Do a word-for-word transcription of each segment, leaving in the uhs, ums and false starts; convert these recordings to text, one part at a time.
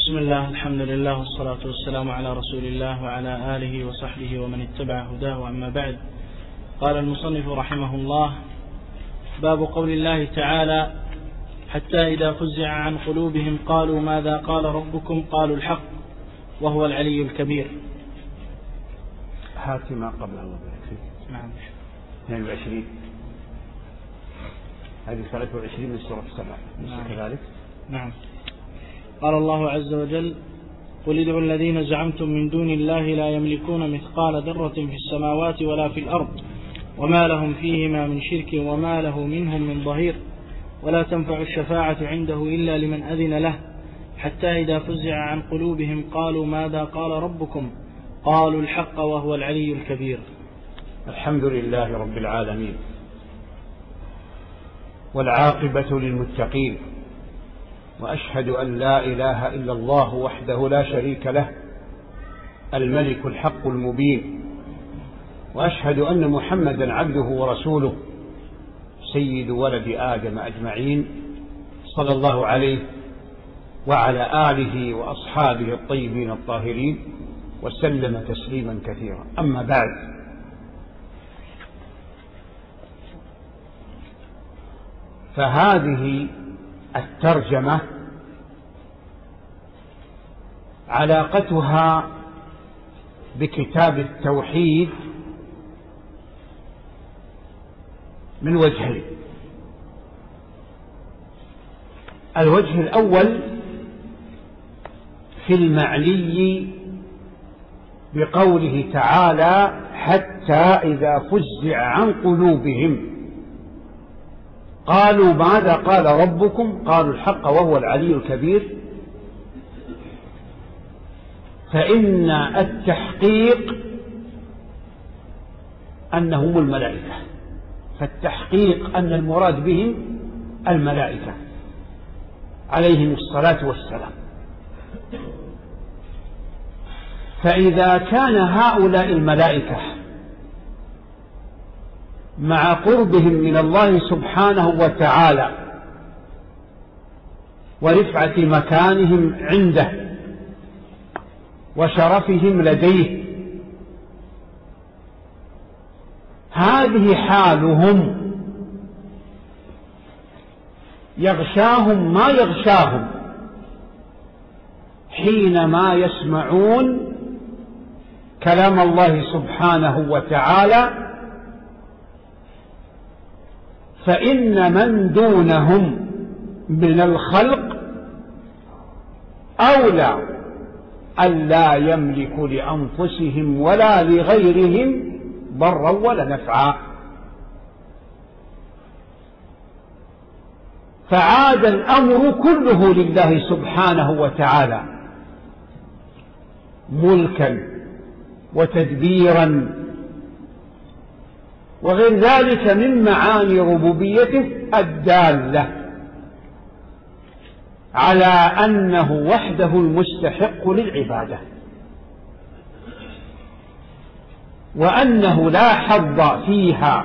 بسم الله، الحمد لله، والصلاة والسلام على رسول الله وعلى آله وصحبه ومن اتبع هداه، أما بعد. قال المصنف رحمه الله: باب قول الله تعالى: حتى إذا فزع عن قلوبهم قالوا ماذا قال ربكم قالوا الحق وهو العلي الكبير. هات ما قبل الله فيه. نعم. اثنين وعشرين هذه ثلاثة وعشرين من سورة السبع. نعم. كذلك. نعم. قال الله عز وجل: قل ادعوا الذين زعمتم من دون الله لا يملكون مثقال ذرة في السماوات ولا في الأرض وما لهم فيهما من شرك وما له منهم من ظهير ولا تنفع الشفاعة عنده إلا لمن أذن له حتى إذا فزع عن قلوبهم قالوا ماذا قال ربكم قالوا الحق وهو العلي الكبير. الحمد لله رب العالمين، والعاقبة للمتقين، وأشهد أن لا إله إلا الله وحده لا شريك له الملك الحق المبين، وأشهد أن محمدا عبده ورسوله سيد ولد آدم أجمعين، صلى الله عليه وعلى آله وأصحابه الطيبين الطاهرين وسلم تسليما كثيرا. أما بعد، فهذه الترجمة علاقتها بكتاب التوحيد من وجهين. الوجه الأول في المعني بقوله تعالى: حتى إذا فزع عن قلوبهم قالوا ماذا قال ربكم قالوا الحق وهو العلي الكبير. فإن التحقيق أنهم الملائكة، فالتحقيق أن المراد بهم الملائكة عليهم الصلاة والسلام. فإذا كان هؤلاء الملائكة مع قربهم من الله سبحانه وتعالى ورفعة مكانهم عنده وشرفهم لديه، هذه حالهم يغشاهم ما يغشاهم حينما يسمعون كلام الله سبحانه وتعالى، فإن من دونهم من الخلق أولى أن لا يملك لأنفسهم ولا لغيرهم ضرا ولا نفعا. فعاد الأمر كله لله سبحانه وتعالى ملكا وتدبيرا وغير ذلك من معاني ربوبيته الدالة على أنه وحده المستحق للعبادة، وأنه لا حظ فيها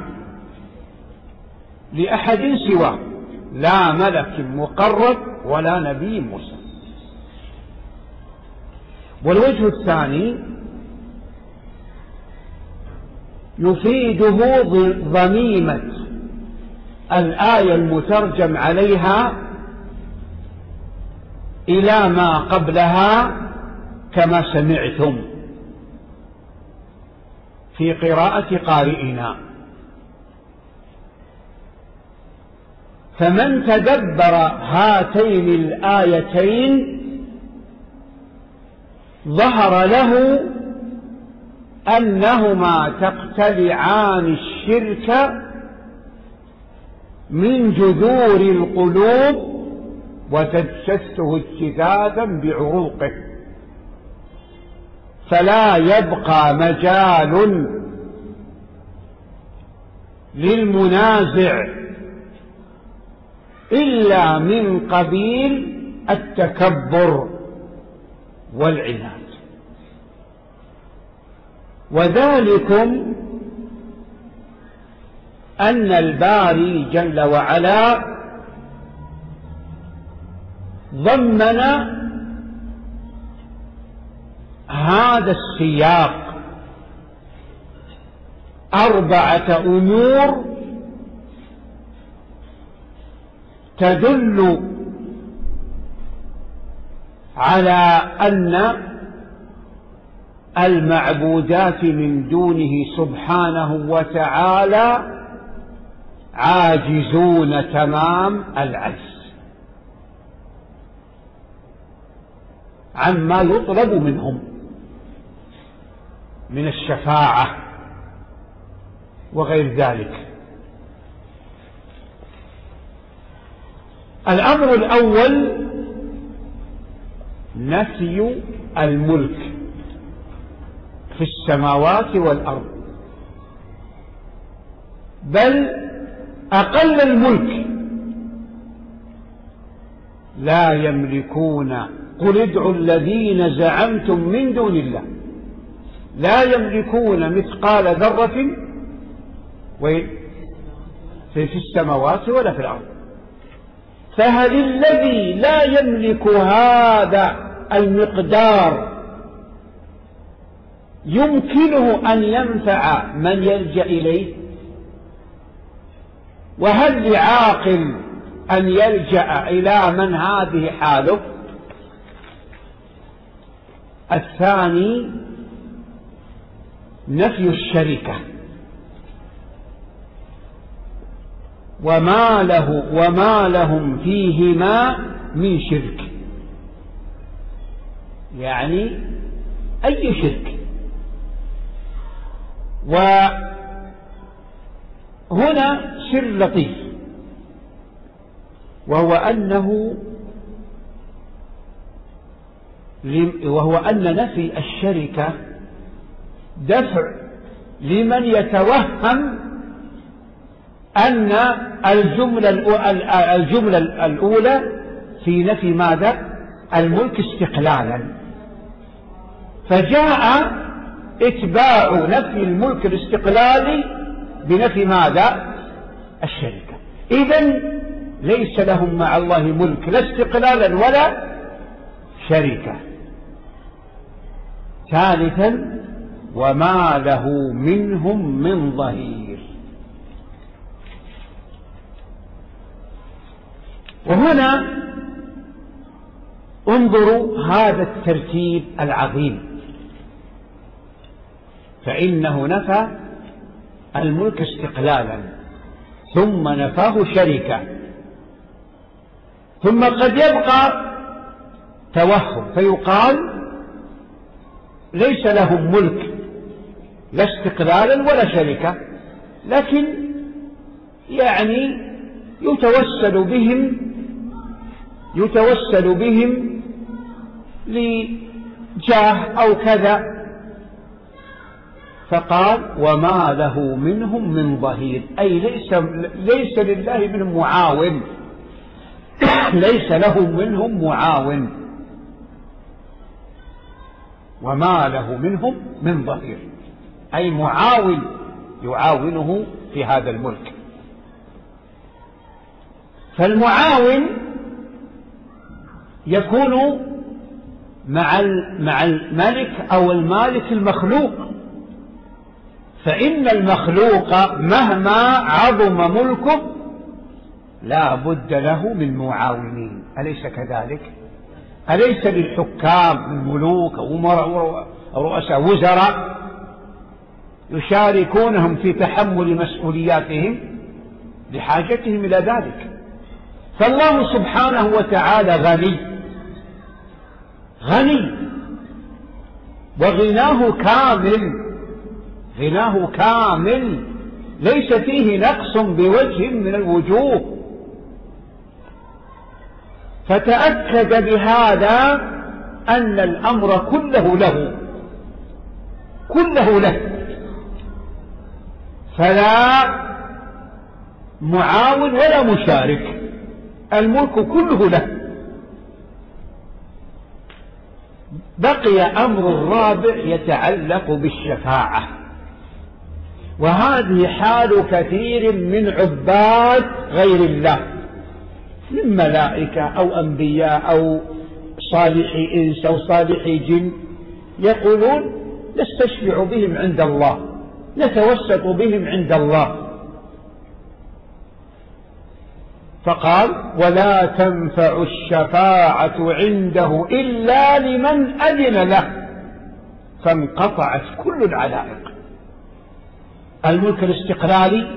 لأحد سواه، لا ملك مقرب ولا نبي مرسل. والوجه الثاني يفيده ضميمة الآية المترجم عليها إلى ما قبلها كما سمعتم في قراءة قارئنا. فمن تدبر هاتين الآيتين ظهر له أنهما تقتلعان الشرك من جذور القلوب وتجسه اجتثاثا بعروقه، فلا يبقى مجال للمنازع إلا من قبيل التكبر والعناد. وذلكم أن الباري جل وعلا ضمن هذا السياق أربعة أمور تدل على أن المعبودات من دونه سبحانه وتعالى عاجزون تمام العجز عما يطلب منهم من الشفاعة وغير ذلك. الأمر الأول نفي الملك في السماوات والأرض، بل أقل الملك لا يملكون. قل ادعوا الذين زعمتم من دون الله لا يملكون مثقال ذرة في السماوات ولا في الأرض. فهل الذي لا يملك هذا المقدار يمكنه أن ينفع من يلجأ إليه؟ وهل لعاقل أن يلجأ إلى من هذه حاله؟ الثاني نفي الشركة وما له وما لهم فيهما من شرك، يعني أي شرك. وهنا سر لطيف، وهو أنه وهو أن نفي الشركة دفع لمن يتوهم أن الجملة الجملة الأولى في نفي ماذا؟ الملك استقلالا، فجاء اتباع نفي الملك الاستقلالي بنفي ماذا؟ الشركة. إذن ليس لهم مع الله ملك لا استقلالا ولا شركة. ثالثا وما له منهم من ظهير. وهنا انظروا هذا الترتيب العظيم، فإنه نفى الملك استقلالا ثم نفاه شركة، ثم قد يبقى توهم فيقال ليس لهم ملك لا استقلالا ولا شركة، لكن يعني يتوسل بهم يتوسل بهم لجاه أو كذا، فقال وما له منهم من ظهير، أي ليس, ليس لله منهم معاون ليس لهم منهم معاون، وما له منهم من ظهير أي معاون يعاونه في هذا الملك. فالمعاون يكون مع مع الملك أو المالك المخلوق، فإن المخلوق مهما عظم ملكه لا بد له من معاونين، أليس كذلك؟ أليس للحكام من ملوك أو رؤساء وزراء يشاركونهم في تحمل مسؤولياتهم لحاجتهم إلى ذلك؟ فالله سبحانه وتعالى غني غني وغناه كامل، غناه كامل ليس فيه نقص بوجه من الوجوه. فتأكد بهذا أن الأمر كله له كله له، فلا معاون ولا مشارك، الملك كله له. بقي أمر الرابع يتعلق بالشفاعة، وهذه حال كثير من عباد غير الله من ملائكة أو أنبياء أو صالح إنس أو صالح جن يقولون نستشفع بهم عند الله، نتوسط بهم عند الله. فقال ولا تنفع الشفاعة عنده إلا لمن أذن له، فانقطعت كل العلائق. الملك الاستقلالي،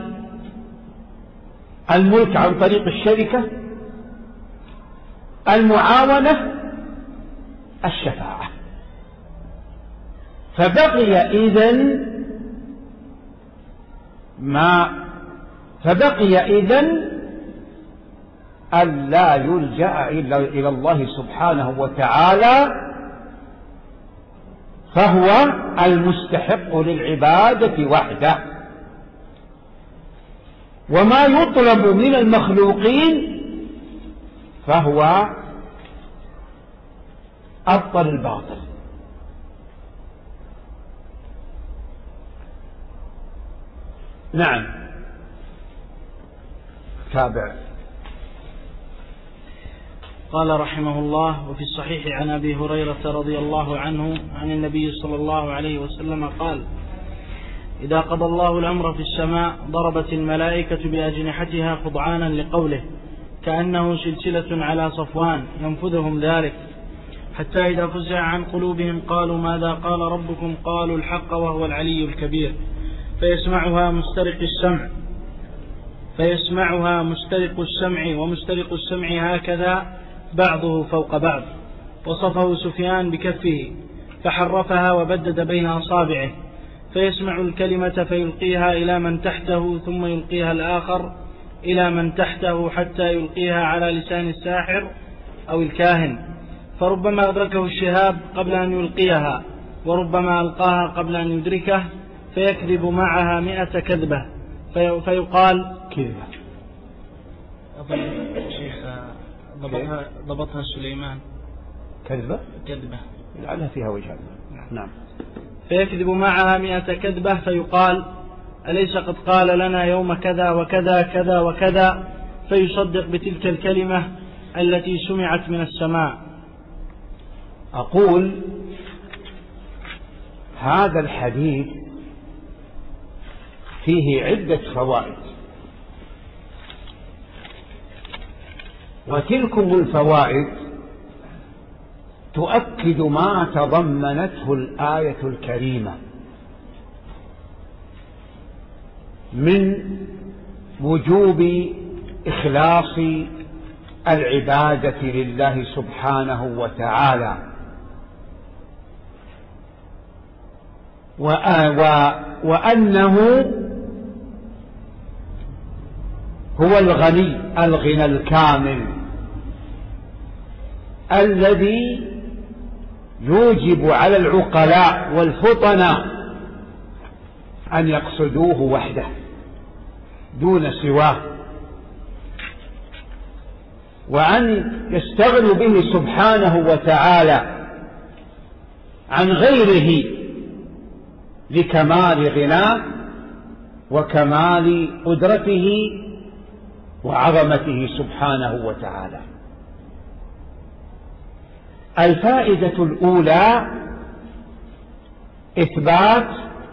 الملك عن طريق الشركة، المعاونة، الشفاعة. فبقي إذن ما فبقي إذن أن لا يلجأ إلا إلى الله سبحانه وتعالى، فهو المستحق للعبادة وحده. وما يطلب من المخلوقين فهو أبطل الباطل. نعم، تابع. قال رحمه الله: وفي الصحيح عن أبي هريرة رضي الله عنه عن النبي صلى الله عليه وسلم قال: إذا قضى الله الأمر في السماء ضربت الملائكة بأجنحتها خضعانا لقوله، كأنه سلسلة على صفوان ينفذهم ذلك، حتى إذا فزع عن قلوبهم قالوا ماذا قال ربكم؟ قالوا الحق وهو العلي الكبير، فيسمعها مسترق السمع فيسمعها مسترق السمع ومسترق السمع هكذا بعضه فوق بعض. وصفه سفيان بكفه فحرفها وبدد بين أصابعه، فيسمع الكلمة فيلقيها إلى من تحته، ثم يلقيها الآخر إلى من تحته، حتى يلقيها على لسان الساحر أو الكاهن، فربما أدركه الشهاب قبل أن يلقيها، وربما ألقاها قبل أن يدركه، فيكذب معها مئة كذبة، في فيقال كذبة. شيخ ضبطها, ضبطها سليمان كذبة كذبة لعلها فيها وجه. نعم. فيكذب معها مئة كذبة، فيقال أليس قد قال لنا يوم كذا وكذا كذا وكذا، فيصدق بتلك الكلمة التي سمعت من السماء. أقول هذا الحديث فيه عدة فوائد، وتلكم الفوائد تؤكد ما تضمنته الآية الكريمة من وجوب إخلاص العبادة لله سبحانه وتعالى، وأنه هو الغني الغنى الكامل الذي يوجب على العقلاء والفطناء أن يقصدوه وحده دون سواه، وأن يستغنوا به سبحانه وتعالى عن غيره لكمال غناه وكمال قدرته وعظمته سبحانه وتعالى. الفائدة الأولى إثبات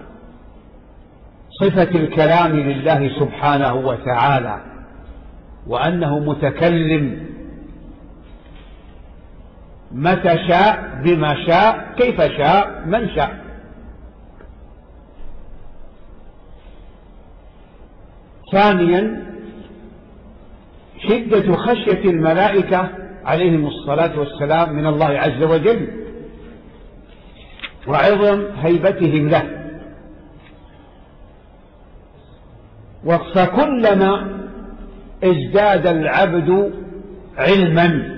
صفة الكلام لله سبحانه وتعالى، وأنه متكلم متى شاء بما شاء كيف شاء من شاء. ثانيا شدة خشية الملائكة عليهم الصلاة والسلام من الله عز وجل، وعظم هيبتهم له. فكلما ازداد العبد علما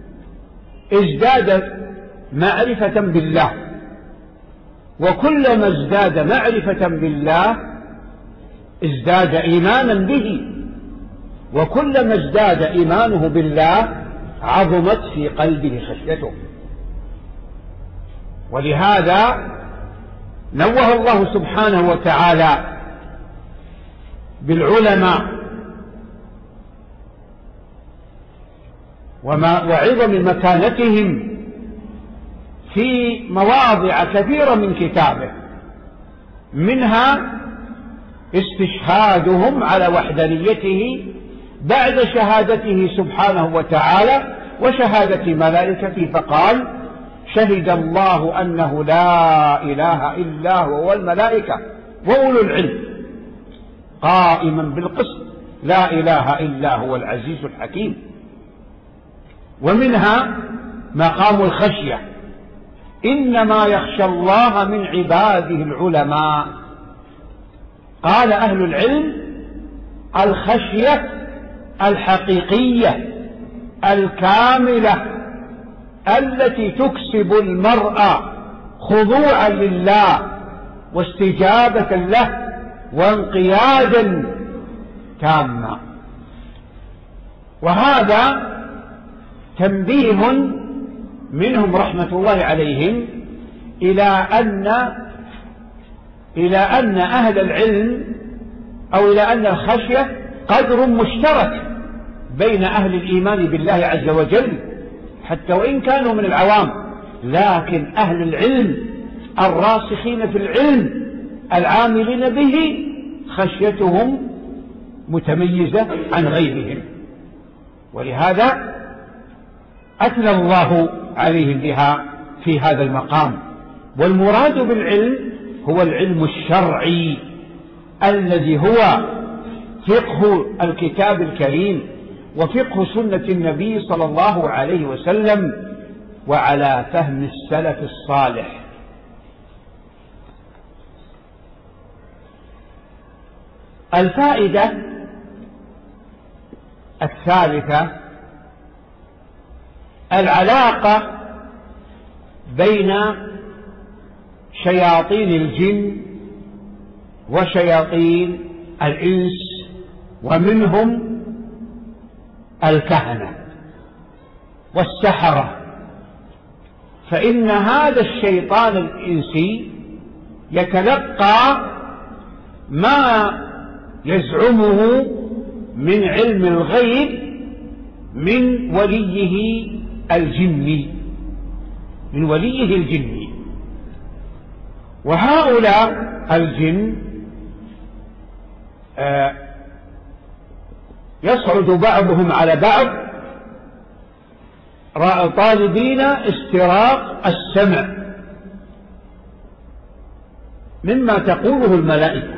ازداد معرفة بالله، وكلما ازداد معرفة بالله ازداد إيمانا به، وكلما ازداد إيمانه بالله عظمت في قلبه خشيته. ولهذا نوه الله سبحانه وتعالى بالعلماء وما وعظم مكانتهم في مواضع كثيرة من كتابه، منها استشهادهم على وحدانيته بعد شهادته سبحانه وتعالى وشهادة ملائكته، فقال: شهد الله أنه لا إله إلا هو والملائكة وأولو العلم قائما بالقسط لا إله إلا هو العزيز الحكيم. ومنها مقام الخشية: إنما يخشى الله من عباده العلماء. قال أهل العلم: الخشية الحقيقية الكاملة التي تكسب المرء خضوعا لله واستجابة له وانقيادا تاما. وهذا تنبيه منهم رحمة الله عليهم إلى أن إلى أن أهل العلم أو إلى أن الخشية قدر مشترك بين أهل الإيمان بالله عز وجل، حتى وإن كانوا من العوام، لكن أهل العلم الراسخين في العلم العاملين به خشيتهم متميزة عن غيرهم، ولهذا أثنى الله عليهم بها في هذا المقام. والمراد بالعلم هو العلم الشرعي الذي هو فقه الكتاب الكريم وفقه سنة النبي صلى الله عليه وسلم وعلى فهم السلف الصالح. الفائدة الثالثة: العلاقة بين شياطين الجن وشياطين الإنس، ومنهم الكهنة والسحرة. فإن هذا الشيطان الإنسي يتلقى ما يزعمه من علم الغيب من وليه الجني من وليه الجني وهؤلاء الجن آه يصعد بعضهم على بعض طالبين استراق السمع مما تقوله الملائكة.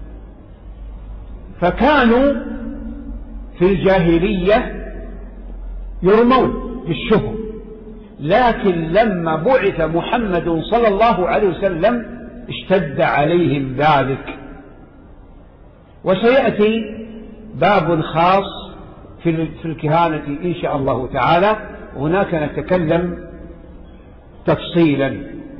فكانوا في الجاهلية يرمون بالشهر، لكن لما بعث محمد صلى الله عليه وسلم اشتد عليهم ذلك. وسيأتي باب خاص في الكهانة إن شاء الله تعالى، هناك نتكلم تفصيلا.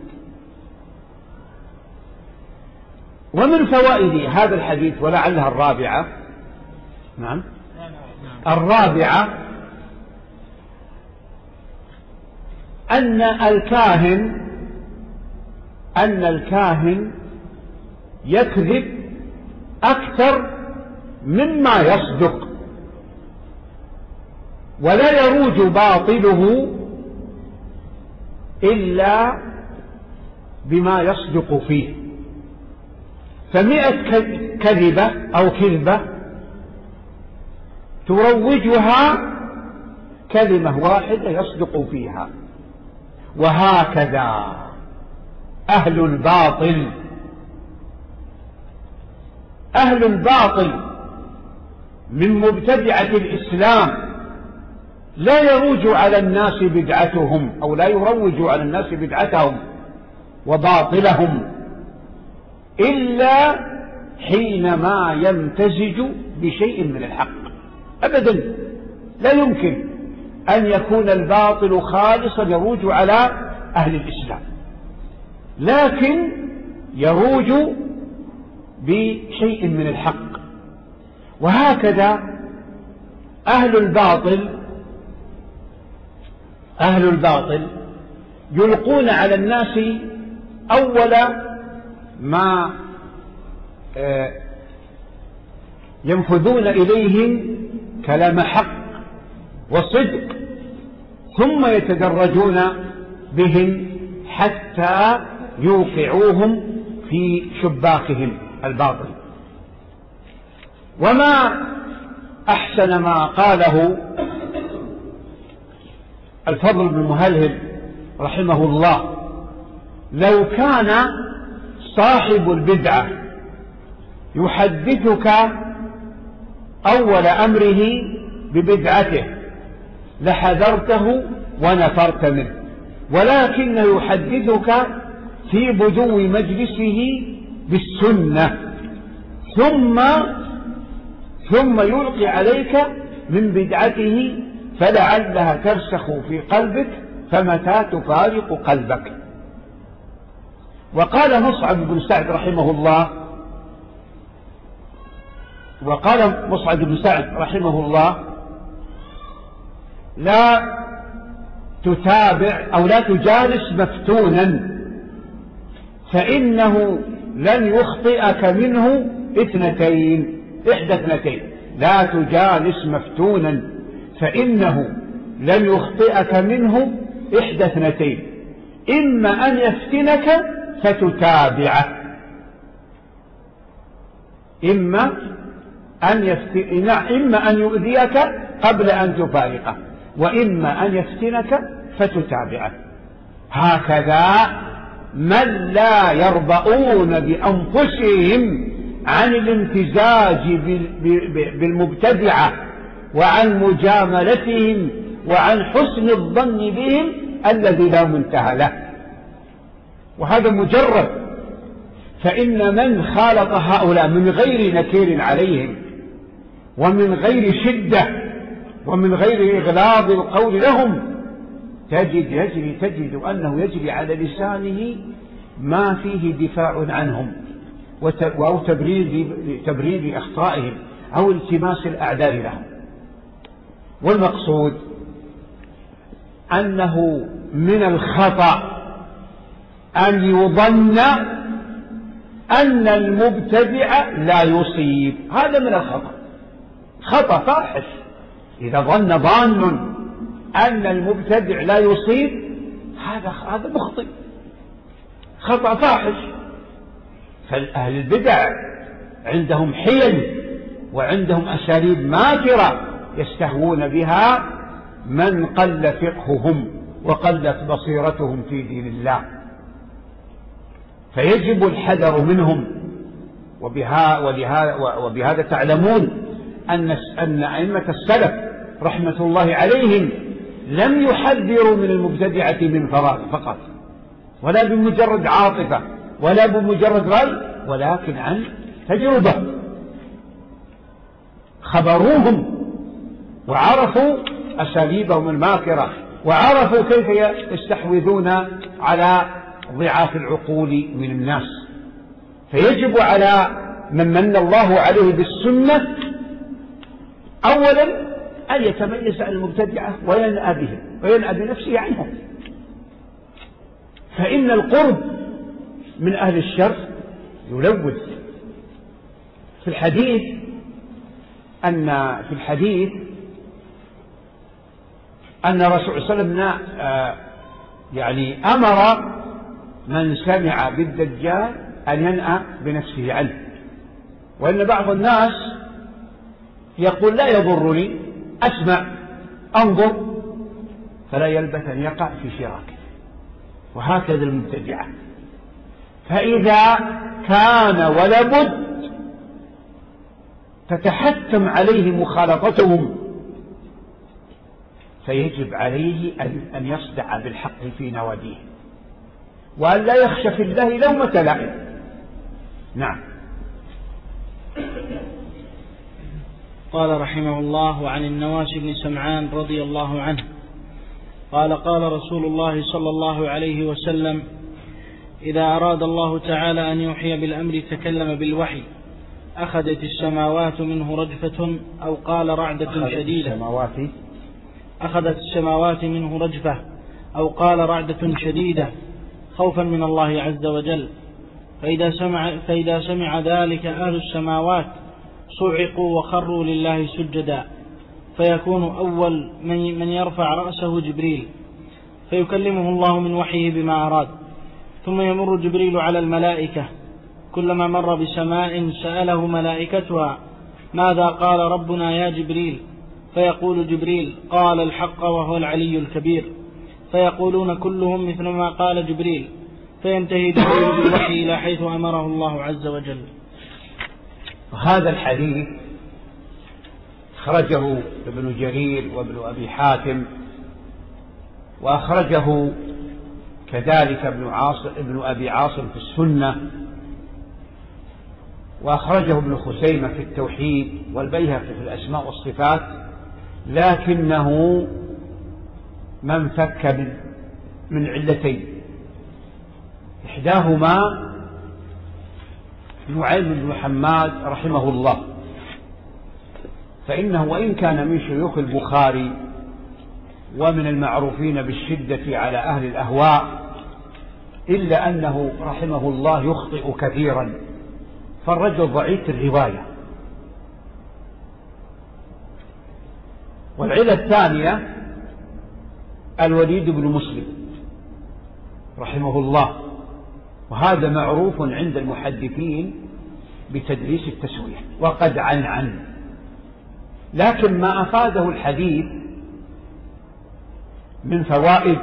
ومن فوائد هذا الحديث ولعلها الرابعة نعم الرابعة أن الكاهن أن الكاهن يكذب أكثر مما يصدق، ولا يروج باطله إلا بما يصدق فيه. فمئة كذبة أو كذبة تروجها كلمة واحدة يصدق فيها. وهكذا أهل الباطل أهل الباطل من مبتدعة الإسلام لا يروج على الناس بدعتهم أو لا يروج على الناس بدعتهم وباطلهم إلا حينما يمتزج بشيء من الحق. أبدا لا يمكن أن يكون الباطل خالصا يروج على أهل الإسلام، لكن يروج بشيء من الحق. وهكذا أهل الباطل أهل الباطل يلقون على الناس أول ما ينفذون إليهم كلام حق وصدق، ثم يتدرجون بهم حتى يوقعوهم في شباكهم الباطل. وما أحسن ما قاله الفضل بن مهلهل رحمه الله: لو كان صاحب البدعة يحدثك أول أمره ببدعته لحذرته ونفرت منه، ولكن يحدثك في بدو مجلسه بالسنة ثم ثم يلقي عليك من بدعته فلعلها ترسخ في قلبك فمتى تفارق قلبك. وقال مصعب بن سعد رحمه الله وقال مصعب بن سعد رحمه الله: لا تتابع أو لا تجالس مفتونا فإنه لن يخطئك منه اثنتين إحدى اثنتين. لا تجالس مفتونا فإنه لن يخطئك منه إحدى اثنتين: إما أن يفتنك فتتابعه، إما أن يفتن إما أن يؤذيك قبل أن تفارقه، وإما أن يفتنك فتتابعه. هكذا من لا يرضؤون بأنفسهم عن الامتزاج بالمبتدعة وعن مجاملتهم وعن حسن الظن بهم الذي لا منتهى له. وهذا مجرد، فإن من خالط هؤلاء من غير نكير عليهم ومن غير شدة ومن غير إغلاظ القول لهم تجد يجري تجد أنه يجري على لسانه ما فيه دفاع عنهم أو تبرير تبرير أخطائهم أو التماس الأعذار لهم. والمقصود أنه من الخطأ أن يظن أن المبتدع لا يصيب، هذا من الخطأ، خطأ فاحش. إذا ظن ظان أن المبتدع لا يصيب هذا هذا مخطئ، خطأ فاحش. فالأهل البدع عندهم حيل وعندهم أساليب ماكرة يستهوون بها من قل فقههم وقلت بصيرتهم في دين الله، فيجب الحذر منهم. وبهذا, وبهذا تعلمون أن أن أئمة السلف رحمة الله عليهم لم يحذروا من المبتدعة من فراغ فقط، ولا بمجرد عاطفة ولا بمجرد رأي، ولكن عن تجربة. خبروهم وعرفوا أساليبهم الماكرة وعرفوا كيف يستحوذون على ضعاف العقول من الناس. فيجب على من من الله عليه بالسنة أولا أن يتميز عن المبتدعة وينأى بهم وينأى بنفسه عنهم، فإن القرب من أهل الشر يلوث. في الحديث أن في الحديث أن الرسول صلى الله عليه وسلم يعني أمر من سمع بالدجال أن ينأى بنفسه عنه. وإن بعض الناس يقول لا يضرني، أسمع أنظر، فلا يلبث أن يقع في شراكه. وهكذا المبتدعة. فإذا كان ولابد تتحتم عليه مخالطتهم فيجب عليه أن يصدع بالحق في نواديه وأن لا يخشى في الله لومة لائم. نعم. قال رحمه الله: عن النواس بن سمعان رضي الله عنه قال: قال رسول الله صلى الله عليه وسلم: إذا أراد الله تعالى أن يوحي بالأمر تكلم بالوحي، أخذت السماوات منه رجفة، أو قال رعدة شديدة. أخذت السماوات منه رجفة، أو قال رعدة شديدة، خوفا من الله عز وجل. فإذا سمع, فإذا سمع ذلك أهل السماوات صعقوا وخروا لله سجدا، فيكون أول من يرفع رأسه جبريل، فيكلمه الله من وحيه بما أراد، ثم يمر جبريل على الملائكة، كلما مر بسماء سأله ملائكتها: ماذا قال ربنا يا جبريل؟ فيقول جبريل: قال الحق وهو العلي الكبير. فيقولون كلهم مثل ما قال جبريل، فينتهي جبريل بالوحي إلى حيث أمره الله عز وجل. هذا الحديث أخرجه ابن جرير وابن أبي حاتم، وأخرجه كذلك ابن, عاصم ابن أبي عاصم في السنة، وأخرجه ابن خزيمة في التوحيد، والبيهقي في الأسماء والصفات، لكنه منفك من علتين: إحداهما نعيم بن حماد رحمه الله، فإنه وإن كان من شيوخ البخاري ومن المعروفين بالشدة على أهل الأهواء، إلا أنه رحمه الله يخطئ كثيرا، فالرجل ضعيف الرواية. والعلة الثانية الوليد بن مسلم رحمه الله، وهذا معروف عند المحدثين بتدليس التسوية وقد عن عن لكن ما أفاده الحديث من فوائد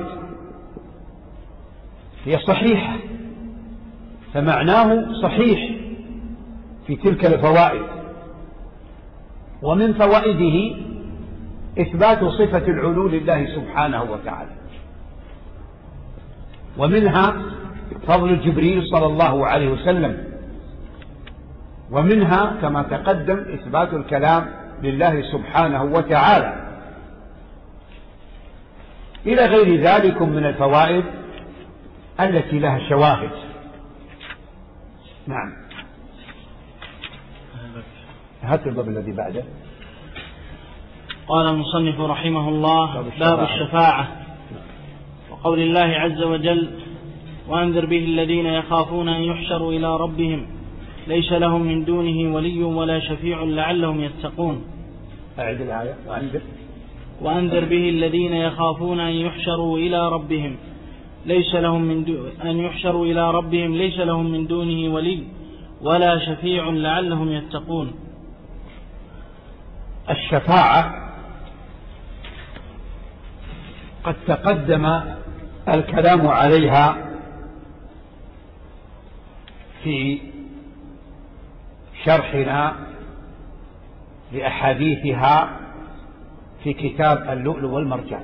هي صحيحة، فمعناه صحيح في تلك الفوائد. ومن فوائده إثبات صفة العلو لله سبحانه وتعالى، ومنها فضل جبريل صلى الله عليه وسلم، ومنها كما تقدم إثبات الكلام لله سبحانه وتعالى، إلى غير ذلك من الفوائد التي لها شواهد. نعم. هات الباب الذي بعده. قال المصنف رحمه الله: باب الشفاعة. وقول الله عز وجل: وأنذر به الذين يخافون أن يحشروا إلى ربهم ليس لهم من دونه ولي ولا شفيع لعلهم يتقون. أعد الآية. وأنذر وأنذر به الذين يخافون أن يحشروا إلى ربهم ليس لهم من دو... أن يحشروا إلى ربهم ليس لهم من دونه ولي ولا شفيع لعلهم يتقون. الشفاعة قد تقدم الكلام عليها في شرحنا لأحاديثها في كتاب اللؤلؤ والمرجان،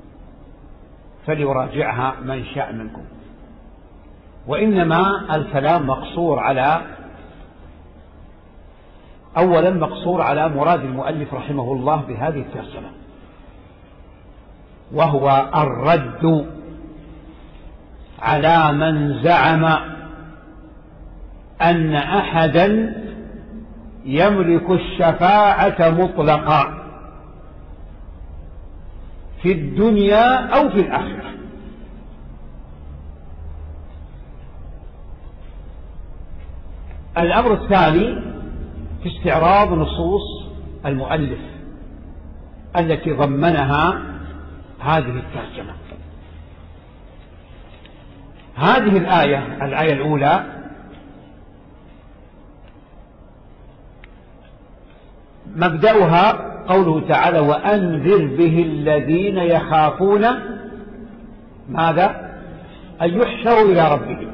فليراجعها من شاء منكم. وإنما الكلام مقصور على أولا مقصور على مراد المؤلف رحمه الله بهذه الترجمة، وهو الرد على من زعم أن أحدا يملك الشفاعة مطلقا في الدنيا أو في الآخرة. الأمر الثاني في استعراض نصوص المؤلف التي ضمنها هذه الترجمة. هذه الآية الآية الأولى مبدأها قوله تعالى: وأنذر به الذين يخافون ماذا؟ أن يحشروا إلى ربهم.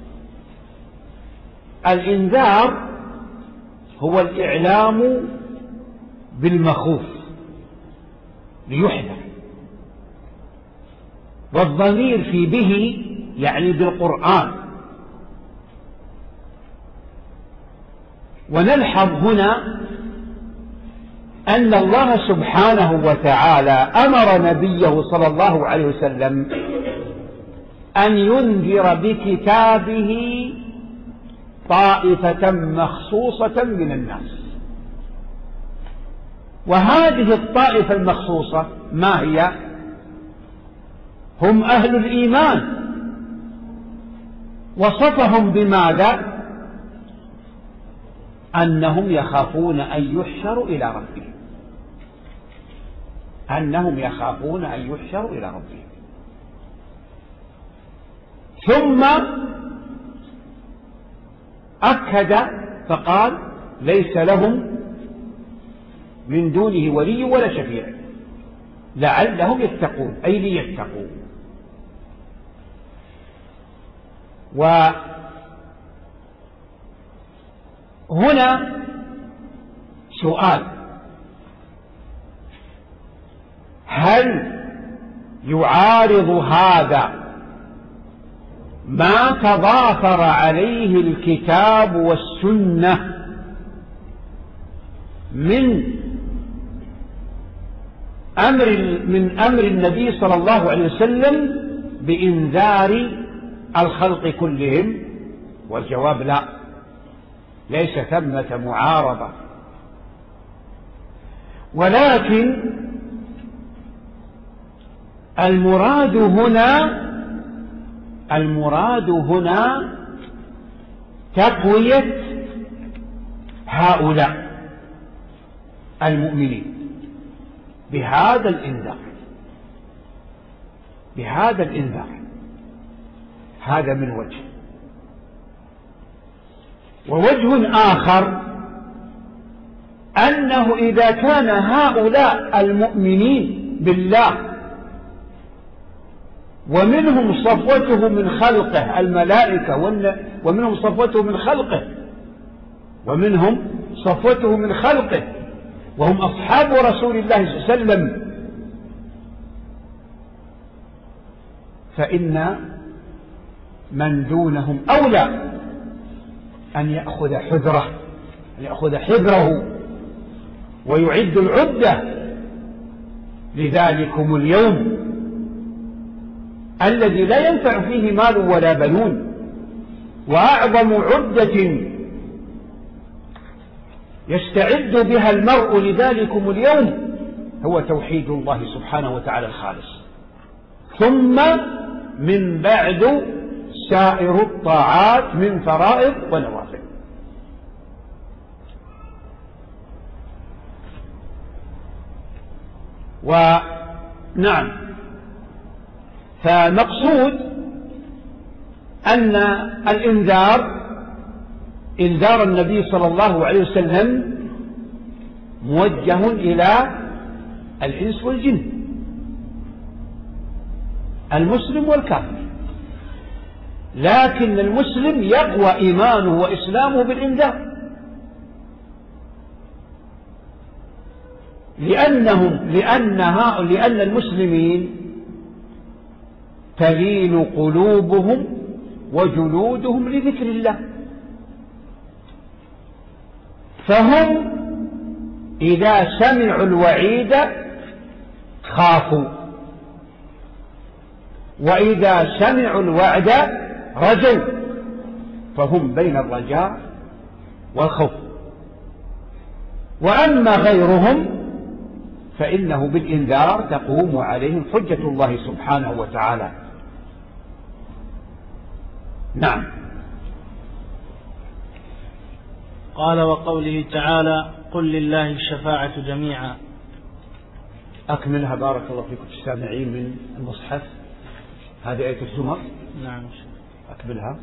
الإنذار هو الإعلام بالمخوف ليحذر، والضمير في به يعني بالقرآن. ونلحظ هنا أن الله سبحانه وتعالى أمر نبيه صلى الله عليه وسلم أن ينذر بكتابه طائفة مخصوصة من الناس. وهذه الطائفة المخصوصة ما هي؟ هم أهل الإيمان. وصفهم بماذا؟ أنهم يخافون أن يحشروا إلى ربهم، أنهم يخافون أن يحشروا إلى ربهم. ثم أكد فقال ليس لهم من دونه ولي ولا شفيع لعلهم يتقون، أي ليتقون. وهنا سؤال: هل يعارض هذا ما تضافر عليه الكتاب والسنة من أمر من أمر النبي صلى الله عليه وسلم بإنذار الخلق كلهم؟ والجواب لا، ليس ثمة معارضة، ولكن المراد هنا المراد هنا تقوية هؤلاء المؤمنين بهذا الإنذار بهذا الإنذار هذا من وجه. ووجه آخر أنه إذا كان هؤلاء المؤمنين بالله ومنهم صفوته من خلقه الملائكة، ومنهم صفوته من خلقه ومنهم صفوته من خلقه وهم أصحاب رسول الله صلى الله عليه وسلم، فإن من دونهم أولى أن يأخذ حذره أن يأخذ حذره ويعد العدة لذلكم اليوم الذي لا ينفع فيه مال ولا بنون. وأعظم عدة يستعد بها المرء لذلكم اليوم هو توحيد الله سبحانه وتعالى الخالص، ثم من بعد سائر الطاعات من فرائض ونوافل. ونعم، فمقصود أن الإنذار إنذار النبي صلى الله عليه وسلم موجه إلى الإنس والجن، المسلم والكافر، لكن المسلم يقوى إيمانه وإسلامه بالإنذار، لأنهم لأنها لأن المسلمين تلين قلوبهم وجلودهم لذكر الله، فهم إذا سمعوا الوعيد خافوا، وإذا سمعوا الوعد رجوا، فهم بين الرجاء والخوف. وأما غيرهم فإنه بالإنذار تقوم عليهم حجة الله سبحانه وتعالى. نعم. قال: وقوله تعالى: قل لله الشفاعة جميعا. أكملها بارك الله فيكم السامعين من المصحف، هذه آية الزمر. نعم. أكملها.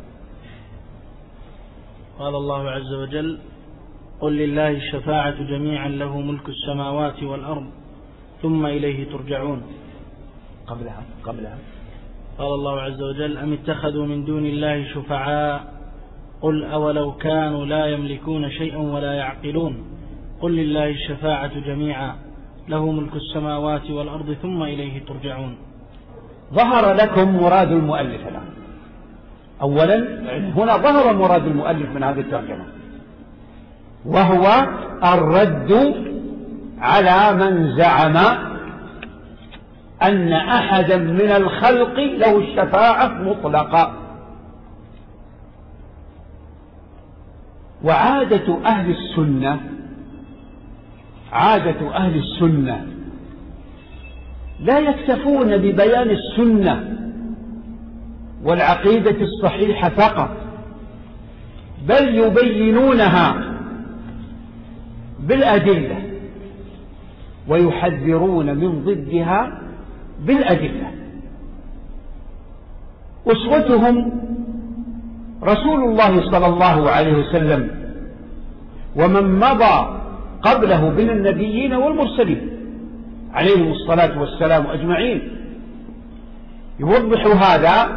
قال الله عز وجل: قل لله الشفاعة جميعا له ملك السماوات والأرض ثم إليه ترجعون. قبلها قبلها قال الله عز وجل: أم اتخذوا من دون الله شفعاء قل أولو كانوا لا يملكون شيئا ولا يعقلون قل لله الشفاعة جميعا له ملك السماوات والأرض ثم إليه ترجعون. ظهر لكم مراد المؤلف الآن. أولا هنا ظهر مراد المؤلف من هذه الترجمة، وهو الرد على من زعم أن أحدا من الخلق له الشفاعة مطلقة. وعادة أهل السنة عادة أهل السنة لا يكتفون ببيان السنة والعقيدة الصحيحة فقط، بل يبينونها بالأدلة ويحذرون من ضدها بالأدلة. أسوتهم رسول الله صلى الله عليه وسلم ومن مضى قبله من النبيين والمرسلين عليهم الصلاة والسلام أجمعين. يوضح هذا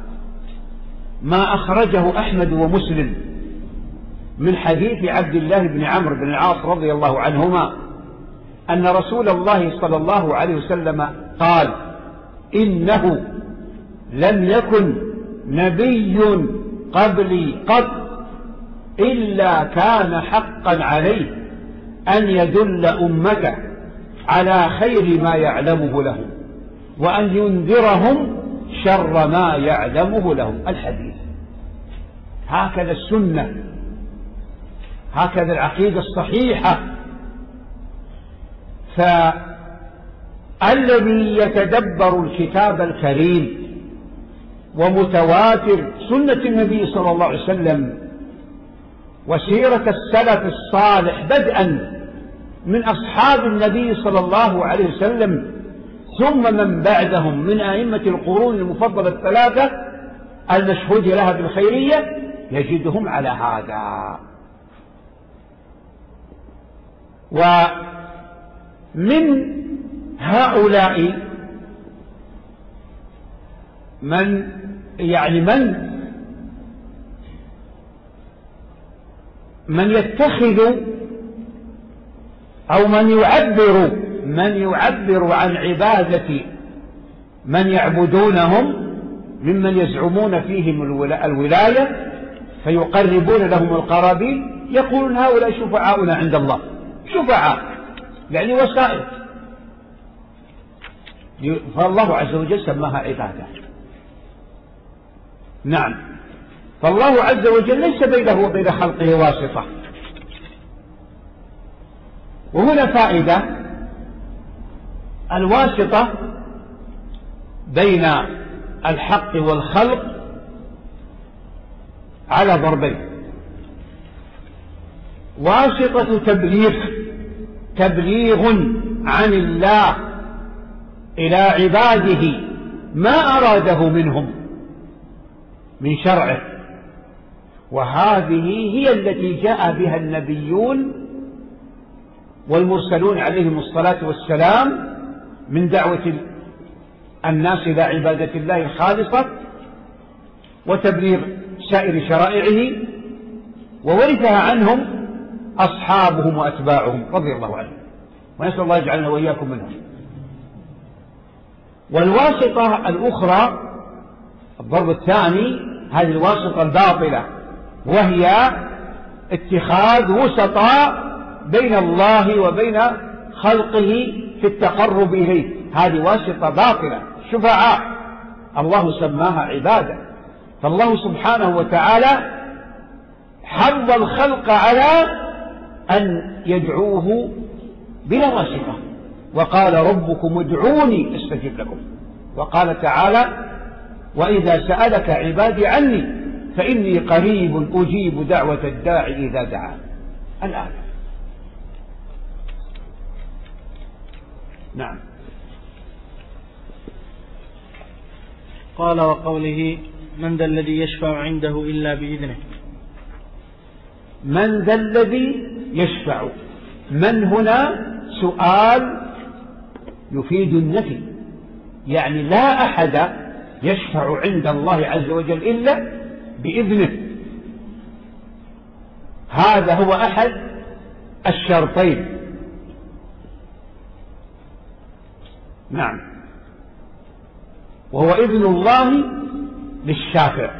ما أخرجه أحمد ومسلم من حديث عبد الله بن عمرو بن العاص رضي الله عنهما أن رسول الله صلى الله عليه وسلم قال: إنه لم يكن نبي قبلي قط إلا كان حقا عليه أن يدل أمته على خير ما يعلمه لهم وأن ينذرهم شر ما يعلمه لهم. الحديث هكذا السنة، هكذا العقيدة الصحيحة. فالذي يتدبر الكتاب الكريم ومتواتر سنة النبي صلى الله عليه وسلم وسيرة السلف الصالح بدءا من أصحاب النبي صلى الله عليه وسلم ثم من بعدهم من أئمة القرون المفضلة الثلاثة المشهود لها بالخيرية يجدهم على هذا. ومن هؤلاء من يعني من من يتخذ أو من يعبر من يعبر عن عبادة من يعبدونهم ممن يزعمون فيهم الولاية فيقربون لهم القرابين، يقولون هؤلاء شفعاؤنا عند الله. شفعاء يعني وسائل، فالله عز وجل سماها عبادة. نعم، فالله عز وجل ليس بينه وبين خلقه واسطة. وهنا فائدة: الواسطة بين الحق والخلق على ضربين: واسطة تبليغ تبليغ عن الله إلى عباده ما أراده منهم من شرعه، وهذه هي التي جاء بها النبيون والمرسلون عليهم الصلاة والسلام من دعوة الناس إلى عبادة الله الخالصة وتبليغ سائر شرائعه، وورثها عنهم أصحابهم وأتباعهم رضي الله عنهم، ونسأل الله يجعلنا وإياكم منهم. والواسطة الأخرى الضرب الثاني هذه الواسطة الباطلة، وهي اتخاذ وسطاء بين الله وبين خلقه في التقرب إليه. هذه واسطة باطلة شفعاء الله سماها عبادة. فالله سبحانه وتعالى حض الخلق على أن يدعوه بلا واسطة، وقال: ربكم ادعوني استجب لكم. وقال تعالى: وإذا سألك عبادي عني فإني قريب أجيب دعوة الداعي إذا دعان. الآية. نعم. قال: وقوله: من ذا الذي يشفع عنده إلا بإذنه. من ذا الذي يشفع؟ من هنا سؤال يفيد النفي، يعني لا أحد يشفع عند الله عز وجل إلا بإذنه. هذا هو أحد الشرطين. نعم، وهو إذن الله للشافع.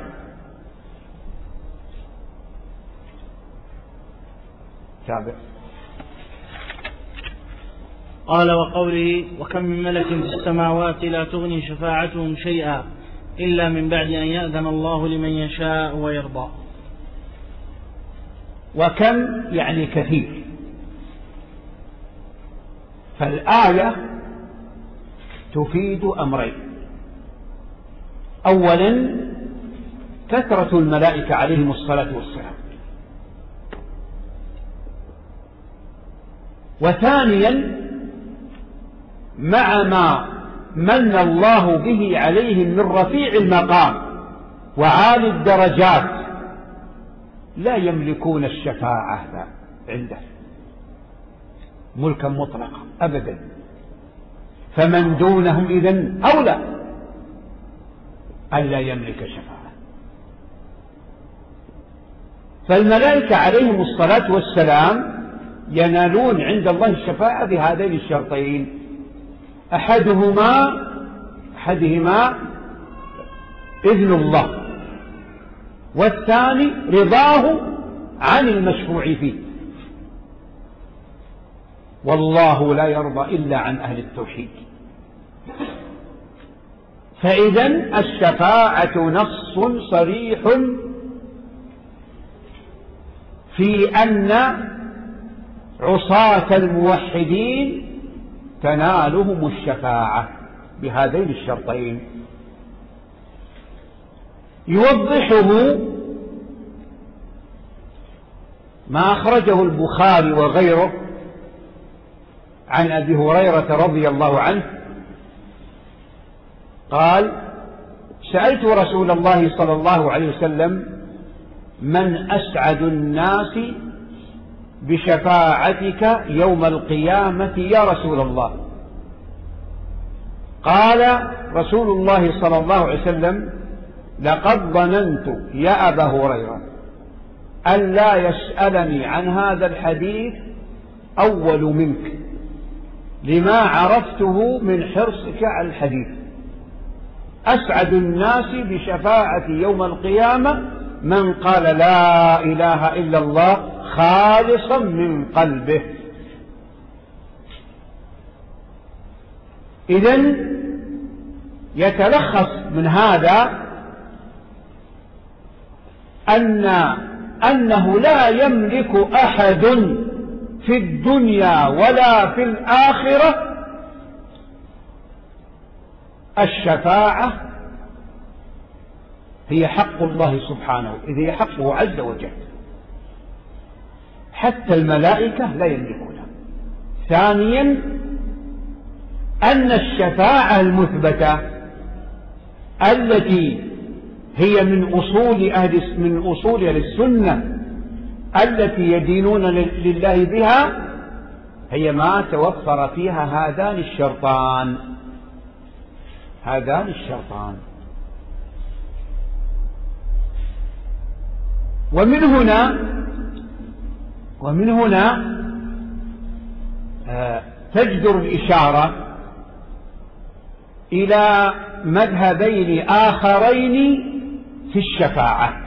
شافع. قال: وقوله: وكم من ملك في السماوات لا تغني شفاعتهم شيئا إلا من بعد أن يأذن الله لمن يشاء ويرضى. وكم يعني كثير. فالآية تفيد أمرين: أولا كثرة الملائكة عليهم الصلاة والسلام، وثانيا مع ما من الله به عليهم من رفيع المقام وعالي الدرجات لا يملكون الشفاعة عنده ملكا مطلقا أبدا، فمن دونهم إذن أولى أن لا يملك شفاعة. فالملائكة عليهم الصلاة والسلام ينالون عند الله الشفاعة بهذين الشرطين، أحدهما أحدهما إذن الله، والثاني رضاه عن المشفوع فيه، والله لا يرضى إلا عن أهل التوحيد. فإذن الشفاعة نص صريح في أن عصاة الموحدين تنالهم الشفاعة بهذين الشرطين. يوضحه ما أخرجه البخاري وغيره عن أبي هريرة رضي الله عنه قال: سألت رسول الله صلى الله عليه وسلم: من أسعد الناس بشفاعتك يوم القيامة يا رسول الله؟ قال رسول الله صلى الله عليه وسلم: لقد ظننت يا أبا هريرة أن لا يسألني عن هذا الحديث أول منك، لما عرفته من حرصك على الحديث. أسعد الناس بشفاعة يوم القيامة من قال لا إله إلا الله خالصا من قلبه. إذن يتلخص من هذا أن أنه لا يملك أحد في الدنيا ولا في الآخرة الشفاعة، هي حق الله سبحانه، إذ هي حقه عز وجل، حتى الملائكة لا يملكونها. ثانيا أن الشفاعة المثبتة التي هي من أصول أهل من أصول أهل السنة التي يدينون لله بها هي ما توفر فيها هذان الشرطان هذان الشرطان ومن هنا ومن هنا تجدر الإشارة إلى مذهبين آخرين في الشفاعة.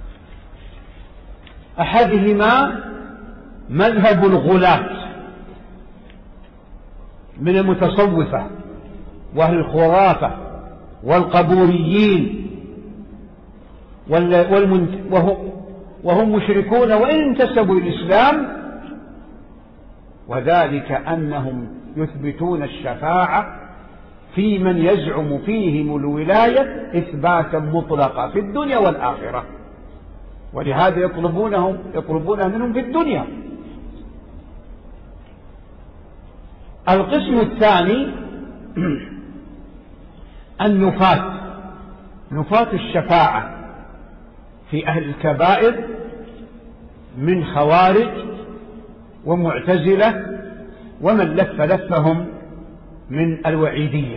أحدهما مذهب الغلاة من المتصوفة وأهل الخرافة والقبوريين وهم مشركون وإن انتسبوا الإسلام، وذلك أنهم يثبتون الشفاعة في من يزعم فيهم الولاية إثباتا مطلقا في الدنيا والآخرة، ولهذا يطلبونهم يطلبونها منهم في الدنيا. القسم الثاني النفاة نفاة الشفاعة في أهل الكبائر من خوارج ومعتزلة ومن لف لفهم من الوعيدية.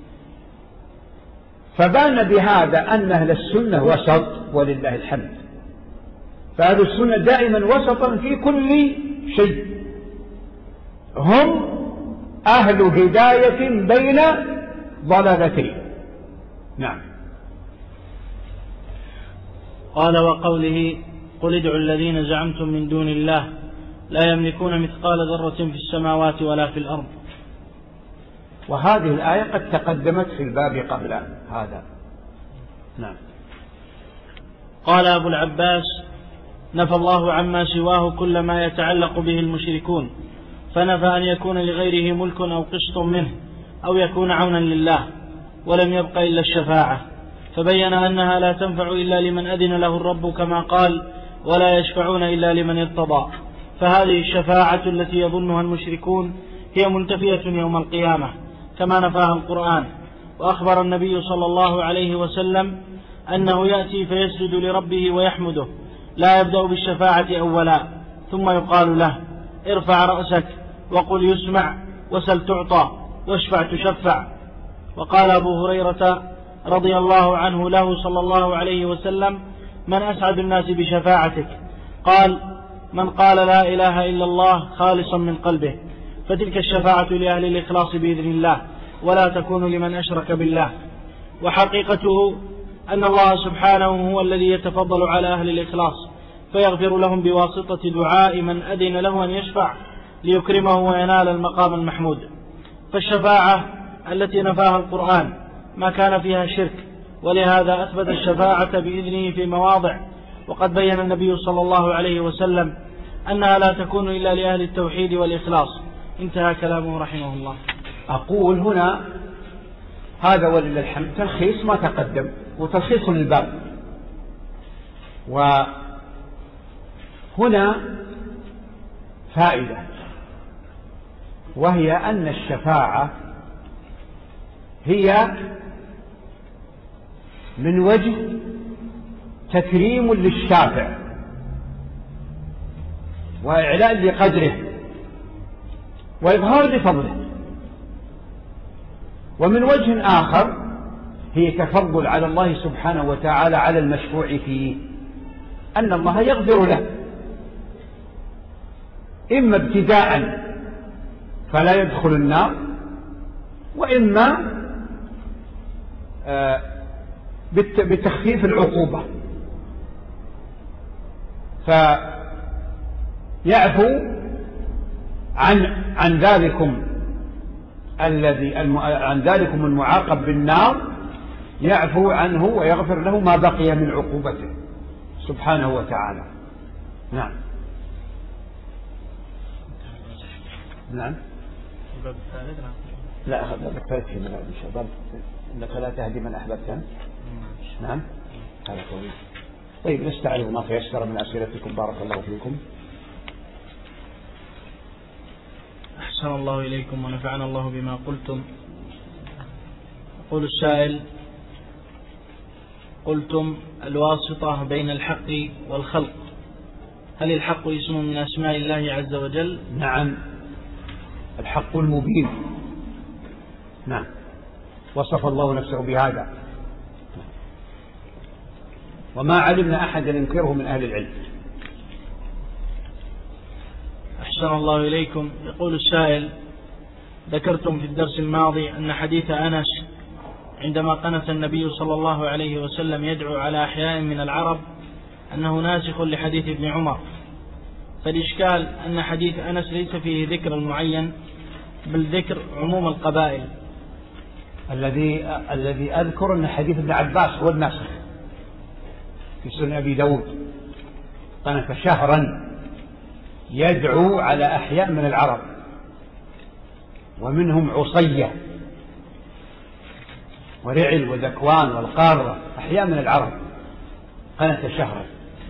فبان بهذا أن أهل السنة وسط ولله الحمد، فأهل السنة دائما وسطا في كل شيء، هم أهل هداية بين ضلالتين. نعم. قال: وقوله: قل ادعوا الذين زعمتم من دون الله لا يملكون مثقال ذرة في السماوات ولا في الأرض. وهذه الآية قد تقدمت في الباب قبل هذا. نعم. قال أبو العباس: نفى الله عما سواه كل ما يتعلق به المشركون، فنفى أن يكون لغيره ملك أو قسط منه أو يكون عونا لله، ولم يبق إلا الشفاعة، فبين أنها لا تنفع إلا لمن أذن له الرب كما قال: ولا يشفعون إلا لمن ارتضى. فهذه الشفاعة التي يظنها المشركون هي منتفية يوم القيامة كما نفاها القرآن. وأخبر النبي صلى الله عليه وسلم أنه يأتي فيسجد لربه ويحمده، لا يبدأ بالشفاعة أولا، ثم يقال له ارفع رأسك وقل يسمع وسل تعطى واشفع تشفع. وقال أبو هريرة رضي الله عنه له صلى الله عليه وسلم: من أسعد الناس بشفاعتك؟ قال: من قال لا إله إلا الله خالصا من قلبه، فتلك الشفاعة لأهل الإخلاص بإذن الله، ولا تكون لمن أشرك بالله. وحقيقته أن الله سبحانه هو الذي يتفضل على أهل الإخلاص فيغفر لهم بواسطة دعاء من أذن له أن يشفع ليكرمه وينال المقام المحمود. فالشفاعة التي نفاها القرآن ما كان فيها شرك، ولهذا أثبت الشفاعة بإذنه في مواضع، وقد بين النبي صلى الله عليه وسلم أنها لا تكون إلا لأهل التوحيد والإخلاص. انتهى كلامه رحمه الله. أقول هنا هذا ولله الحمد تلخيص ما تقدم وتلخيص للباب. وهنا فائدة، وهي أن الشفاعة هي من وجه تكريم للشافع وإعلاء لقدره وإظهار لفضله، ومن وجه آخر هي تفضل على الله سبحانه وتعالى على المشفوع فيه، أن الله يغفر له إما ابتداء فلا يدخل النار، وإما بتخفيف العقوبة فيعفو عن عن ذلكم الذي عن ذلكم المعاقب بالنار، يعفو عنه ويغفر له ما بقي من عقوبته سبحانه وتعالى. نعم. نعم. الباب الثالث. لا الباب الثالث في ملعب الشباب، إنك لا تهدي من أحببت. نعم. هذا طويل. طيب نستعرض ما تيسر من أسئلتكم. بارك الله فيكم. أحسن الله إليكم ونفعنا الله بما قلتم. يقول السائل: قلتم الواسطة بين الحق والخلق، هل الحق اسم من أسماء الله عز وجل؟ نعم، الحق المبين. نعم، وصف الله نفسه بهذا، وما علمنا أحد ينكره من أهل العلم. أحسن الله إليكم. يقول السائل: ذكرتم في الدرس الماضي أن حديث أنس عندما قنت النبي صلى الله عليه وسلم يدعو على أحياء من العرب أنه ناسخ لحديث ابن عمر، فالإشكال أن حديث أنس ليس فيه ذكر المعين بل ذكر عموم القبائل. الذي الذي أذكر أن حديث ابن عباس هو الناسخ في سنن أبي داود، قنت شهرا يدعو على أحياء من العرب ومنهم عصية ورعل وذكوان والقارة، أحياء من العرب قنت شهرا.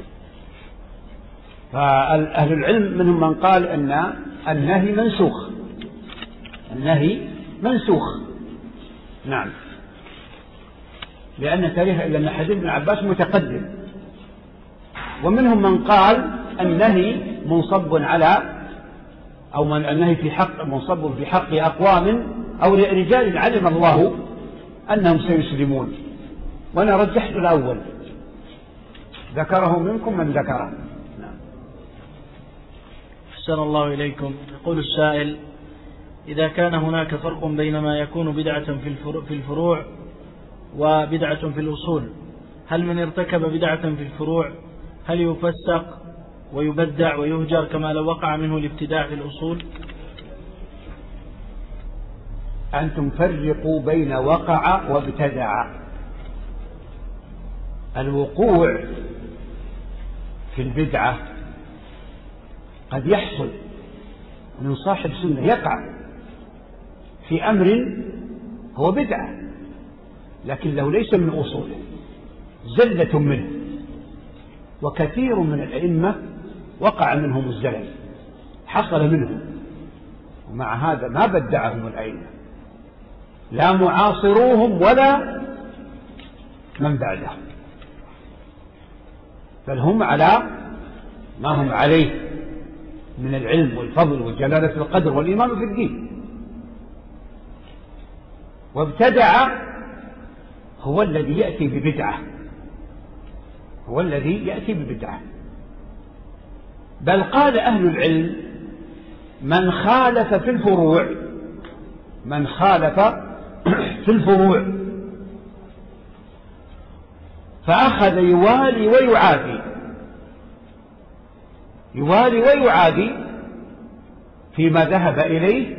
فأهل العلم منهم من قال أن النهي منسوخ، النهي منسوخ. نعم، لأن تاريخ لأن حديث ابن عباس متقدم. ومنهم من قال النهي منصب على أو من النهي في حق منصب في حق أقوام أو رجال علم الله أنهم سيسلمون، وأنا رجحت الأول، ذكره منكم من ذكره. نعم. أحسن الله إليكم. يقول السائل: إذا كان هناك فرق بين ما يكون بدعة في الفروع وبدعة في الأصول، هل من ارتكب بدعة في الفروع هل يفسق ويبدع ويهجر كما لو وقع منه الابتداع في الأصول؟ أن تفرقوا بين وقع وابتدع. الوقوع في البدعة قد يحصل من صاحب سنة، يقع في أمر هو بدعة لكنه ليس من أصوله، زلة منه، وكثير من الأئمة وقع منهم الزلل، حصل منهم، ومع هذا ما بدعهم الأئمة، لا معاصروهم ولا من بعدهم، بل هم على ما هم عليه من العلم والفضل وجلالة القدر والإيمان في الدين. وابتدع هو الذي يأتي ببدعة، هو الذي يأتي ببدعة. بل قال أهل العلم من خالف في الفروع، من خالف في الفروع فأخذ يوالي ويعادي، يوالي ويعادي فيما ذهب إليه،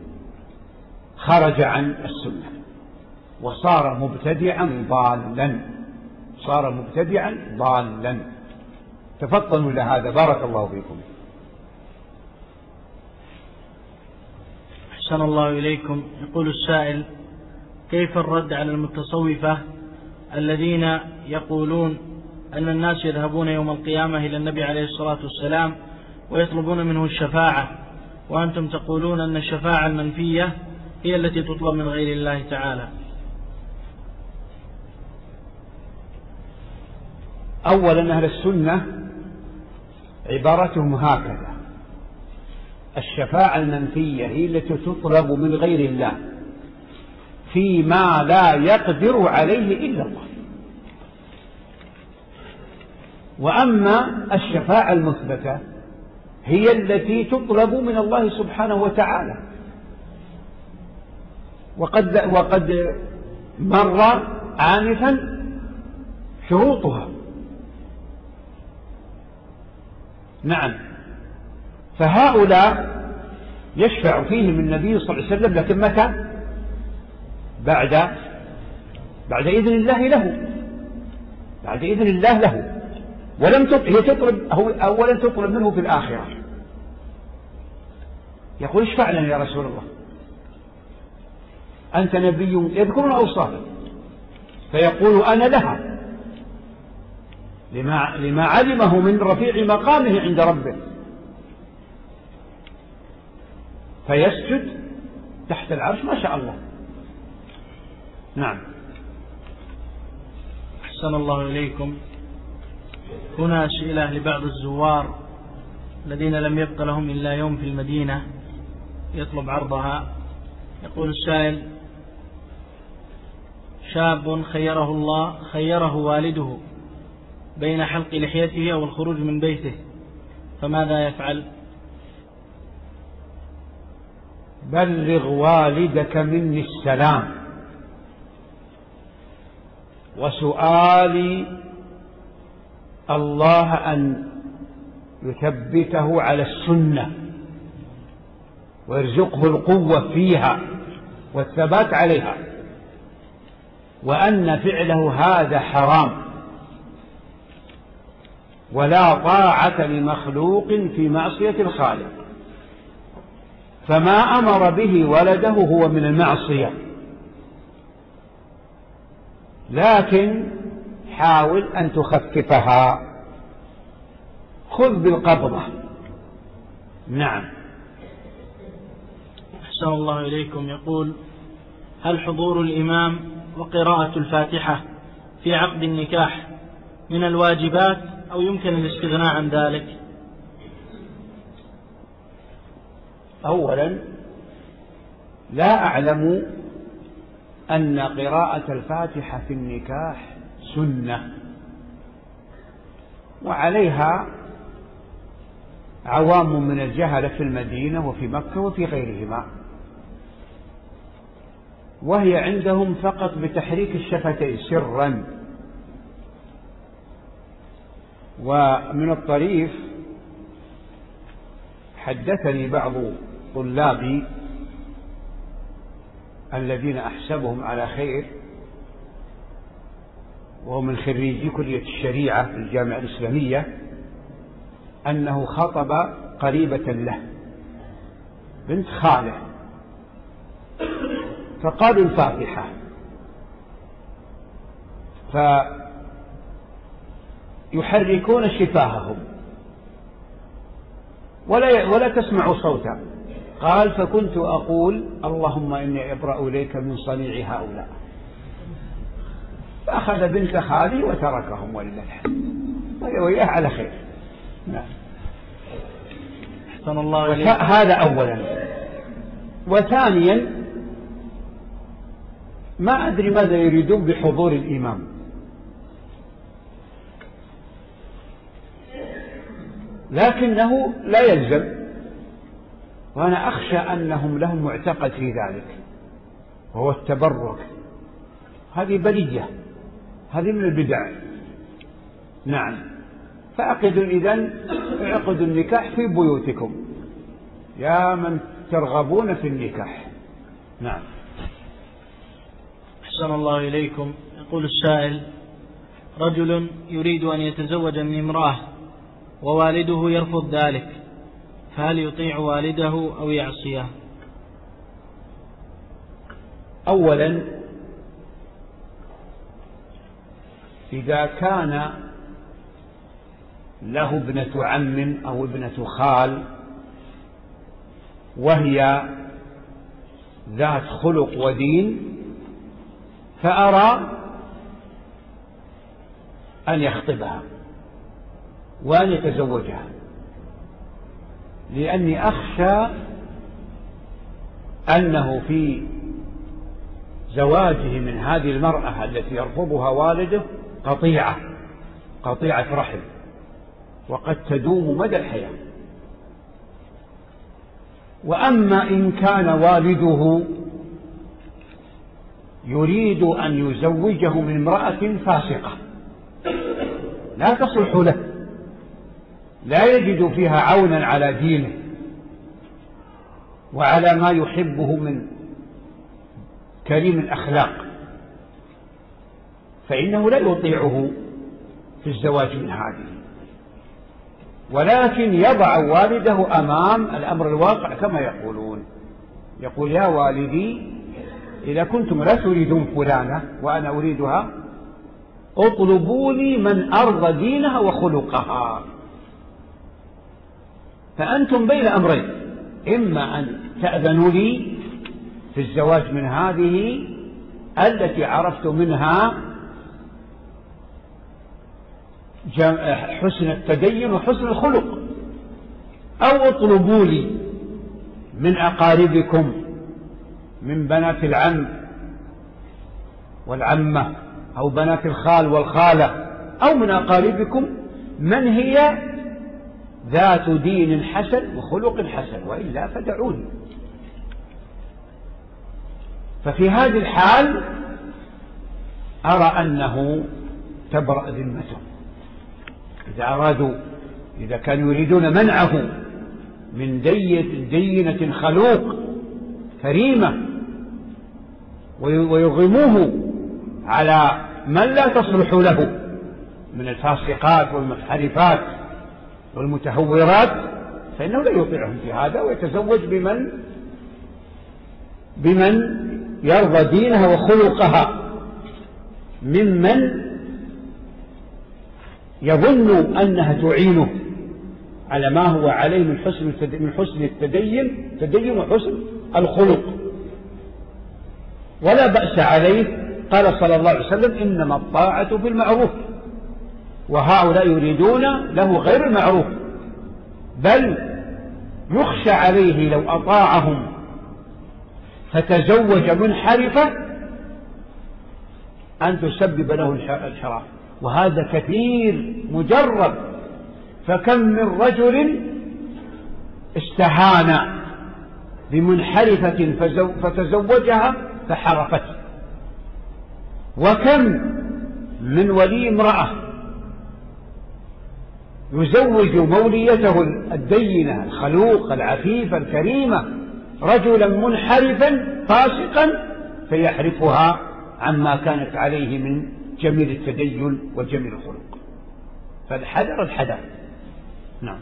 خرج عن السنة وصار مبتدعا ضالا، صار مبتدعا ضالا. تفطنوا لهذا، بارك الله فيكم. أحسن الله إليكم. يقول السائل: كيف الرد على المتصوفة الذين يقولون أن الناس يذهبون يوم القيامة إلى النبي عليه الصلاة والسلام ويطلبون منه الشفاعة، وأنتم تقولون أن الشفاعة المنفية هي التي تطلب من غير الله تعالى؟ أولا أهل السنة عبارتهم هكذا: الشفاعة المنفية هي التي تطلب من غير الله فيما لا يقدر عليه إلا الله. وأما الشفاعة المثبتة هي التي تطلب من الله سبحانه وتعالى. وقد, وقد مر آنفا شروطها. نعم، فهؤلاء يشفع فيهم النبي صلى الله عليه وسلم، لكن متى؟ بعد بعد إذن الله له، بعد إذن الله له. ولم هي تطلب، هو أولا تطلب منه في الآخرة، يقول اشفع لنا يا رسول الله، أنت نبي، يذكرون أوصافه فيقول أنا لها، لما, لما علمه من رفيع مقامه عند ربه، فيسجد تحت العرش ما شاء الله. نعم. أحسن الله إليكم. هنا أسئلة لبعض الزوار الذين لم يبق لهم إلا يوم في المدينة يطلب عرضها. يقول السائل: شاب خيره الله خيره والده بين حلق لحيته أو الخروج من بيته، فماذا يفعل؟ بلغ والدك مني السلام، وسؤالي الله أن يثبته على السنة ويرزقه القوة فيها والثبات عليها، وأن فعله هذا حرام، ولا طاعة لمخلوق في معصية الخالق، فما أمر به ولده هو من المعصية، لكن حاول أن تخففها، خذ بالقبضة. نعم. أحسن الله إليكم. يقول: هل حضور الإمام وقراءة الفاتحة في عقد النكاح من الواجبات أو يمكن الاستغناء عن ذلك؟ أولا لا أعلم أن قراءة الفاتحة في النكاح سنة، وعليها عوام من الجهلة في المدينة وفي مكة وفي غيرهما، وهي عندهم فقط بتحريك الشفتين سرا. ومن الطريف حدثني بعض طلابي الذين أحسبهم على خير، وهو من خريجي كلية الشريعة في الجامعة الإسلامية، أنه خطب قريبة له بنت خاله، فقالوا الفاتحة، فيحركون شفاههم ولا ولا تسمع صوتا. قال: فكنت أقول اللهم إني أبرأ إليك من صنيع هؤلاء، فأخذ بنت خالي وتركهم ولله الحمد. وإياه على خير. نعم. أحسن الله إليك. هذا أولا. وثانيا ما أدري ماذا يريدون بحضور الإمام، لكنه لا يلزم، وأنا أخشى أنهم لهم معتقد في ذلك وهو التبرك. هذه بلية، هذه من البدع. نعم. فأعقدوا إذن اعقدوا النكاح في بيوتكم يا من ترغبون في النكاح. نعم. أحسن الله إليكم. يقول السائل: رجل يريد أن يتزوج من امرأة ووالده يرفض ذلك، فهل يطيع والده أو يعصيه؟ أولا إذا كان له ابنة عم أو ابنة خال وهي ذات خلق ودين فأرى أن يخطبها وأن يتزوجها، لأني أخشى أنه في زواجه من هذه المرأة التي يرفضها والده قطيعة قطيعة رحم، وقد تدوم مدى الحياة. وأما إن كان والده يريد أن يزوجه من امرأة فاسقة لا تصلح له، لا يجد فيها عونا على دينه وعلى ما يحبه من كريم الأخلاق، فإنه لا يطيعه في الزواج من هذه، ولكن يضع والده أمام الأمر الواقع كما يقولون. يقول: يا والدي، إذا كنتم لا تريدون فلانة وأنا أريدها اطلبوا لي من أرضى دينها وخلقها. فأنتم بين أمرين: إما أن تأذنوا لي في الزواج من هذه التي عرفت منها حسن التدين وحسن الخلق، أو اطلبوا لي من أقاربكم من بنات العم والعمة أو بنات الخال والخالة أو من أقاربكم من هي ذات دين حسن وخلق حسن، وإلا فدعوني. ففي هذه الحال أرى أنه تبرأ ذمته. إذا أرادوا إذا كانوا يريدون منعه من دينة خلوق كريمة ويغموه على من لا تصلح له من الفاسقات والمنحرفات والمتهورات، فإنه لا يطيعهم في هذا، ويتزوج بمن بمن يرضى دينها وخلقها، ممن يظن أنها تعينه على ما هو عليه من حسن من حسن التدين تدين وحسن الخلق. ولا بأس عليه. قال صلى الله عليه وسلم: إنما الطاعة في المعروف، وهؤلاء يريدون له غير المعروف، بل يخشى عليه لو أطاعهم فتزوج منحرفة أن تسبب له الشرف، وهذا كثير مجرب. فكم من رجل استهان بمنحرفة فتزوجها فحرفت، وكم من ولي امرأة يزوج موليته الدينة الخلوق العفيفة الكريمة رجلا منحرفا فاسقا فيحرفها عما كانت عليه من جميل التدين وجميل الخلق. فالحذر الحذر. نعم.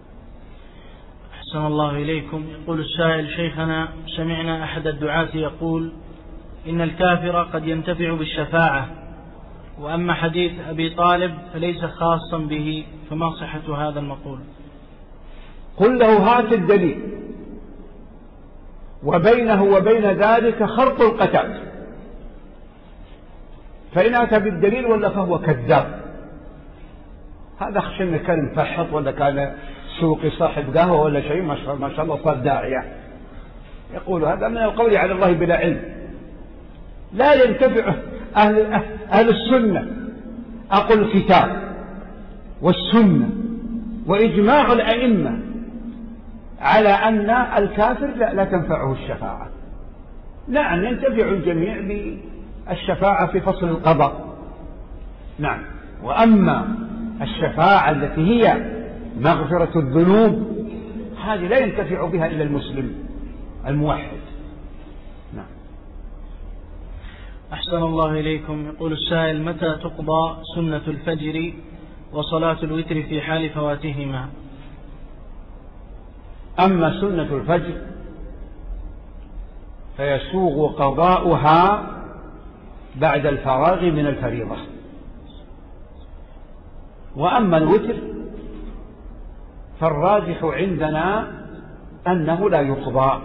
أحسن الله إليكم. يقول السائل: شيخنا، سمعنا أحد الدعاة يقول إن الكافر قد ينتفع بالشفاعة، وأما حديث أبي طالب فليس خاصا به، فما صحة هذا المقول؟ قل له: هات الدليل، وبينه وبين ذلك خرق القتال، فإن أتى بالدليل ولا فهو كذاب. هذا أخشى أنه كان مفحط ولا كان سوقي صاحب قهوة ولا شيء، ما شاء ما شاء الله صار داعية. يقول هذا من القول على الله بلا علم. لا ينتفع أهل, أهل السنة، أقول الكتاب والسنة وإجماع الأئمة على أن الكافر لا, لا تنفعه الشفاعة. نعم ينتفع الجميع بالشفاعة في فصل القضاء، نعم. وأما الشفاعة التي هي مغفرة الذنوب هذه لا ينتفع بها إلا المسلم الموحد، نعم. أحسن الله إليكم. يقول السائل: متى تقضى سنة الفجر وصلاة الوتر في حال فواتهما؟ أما سنة الفجر فيسوغ قضاؤها بعد الفراغ من الفريضة، وأما الوتر فالراجح عندنا أنه لا يقضى،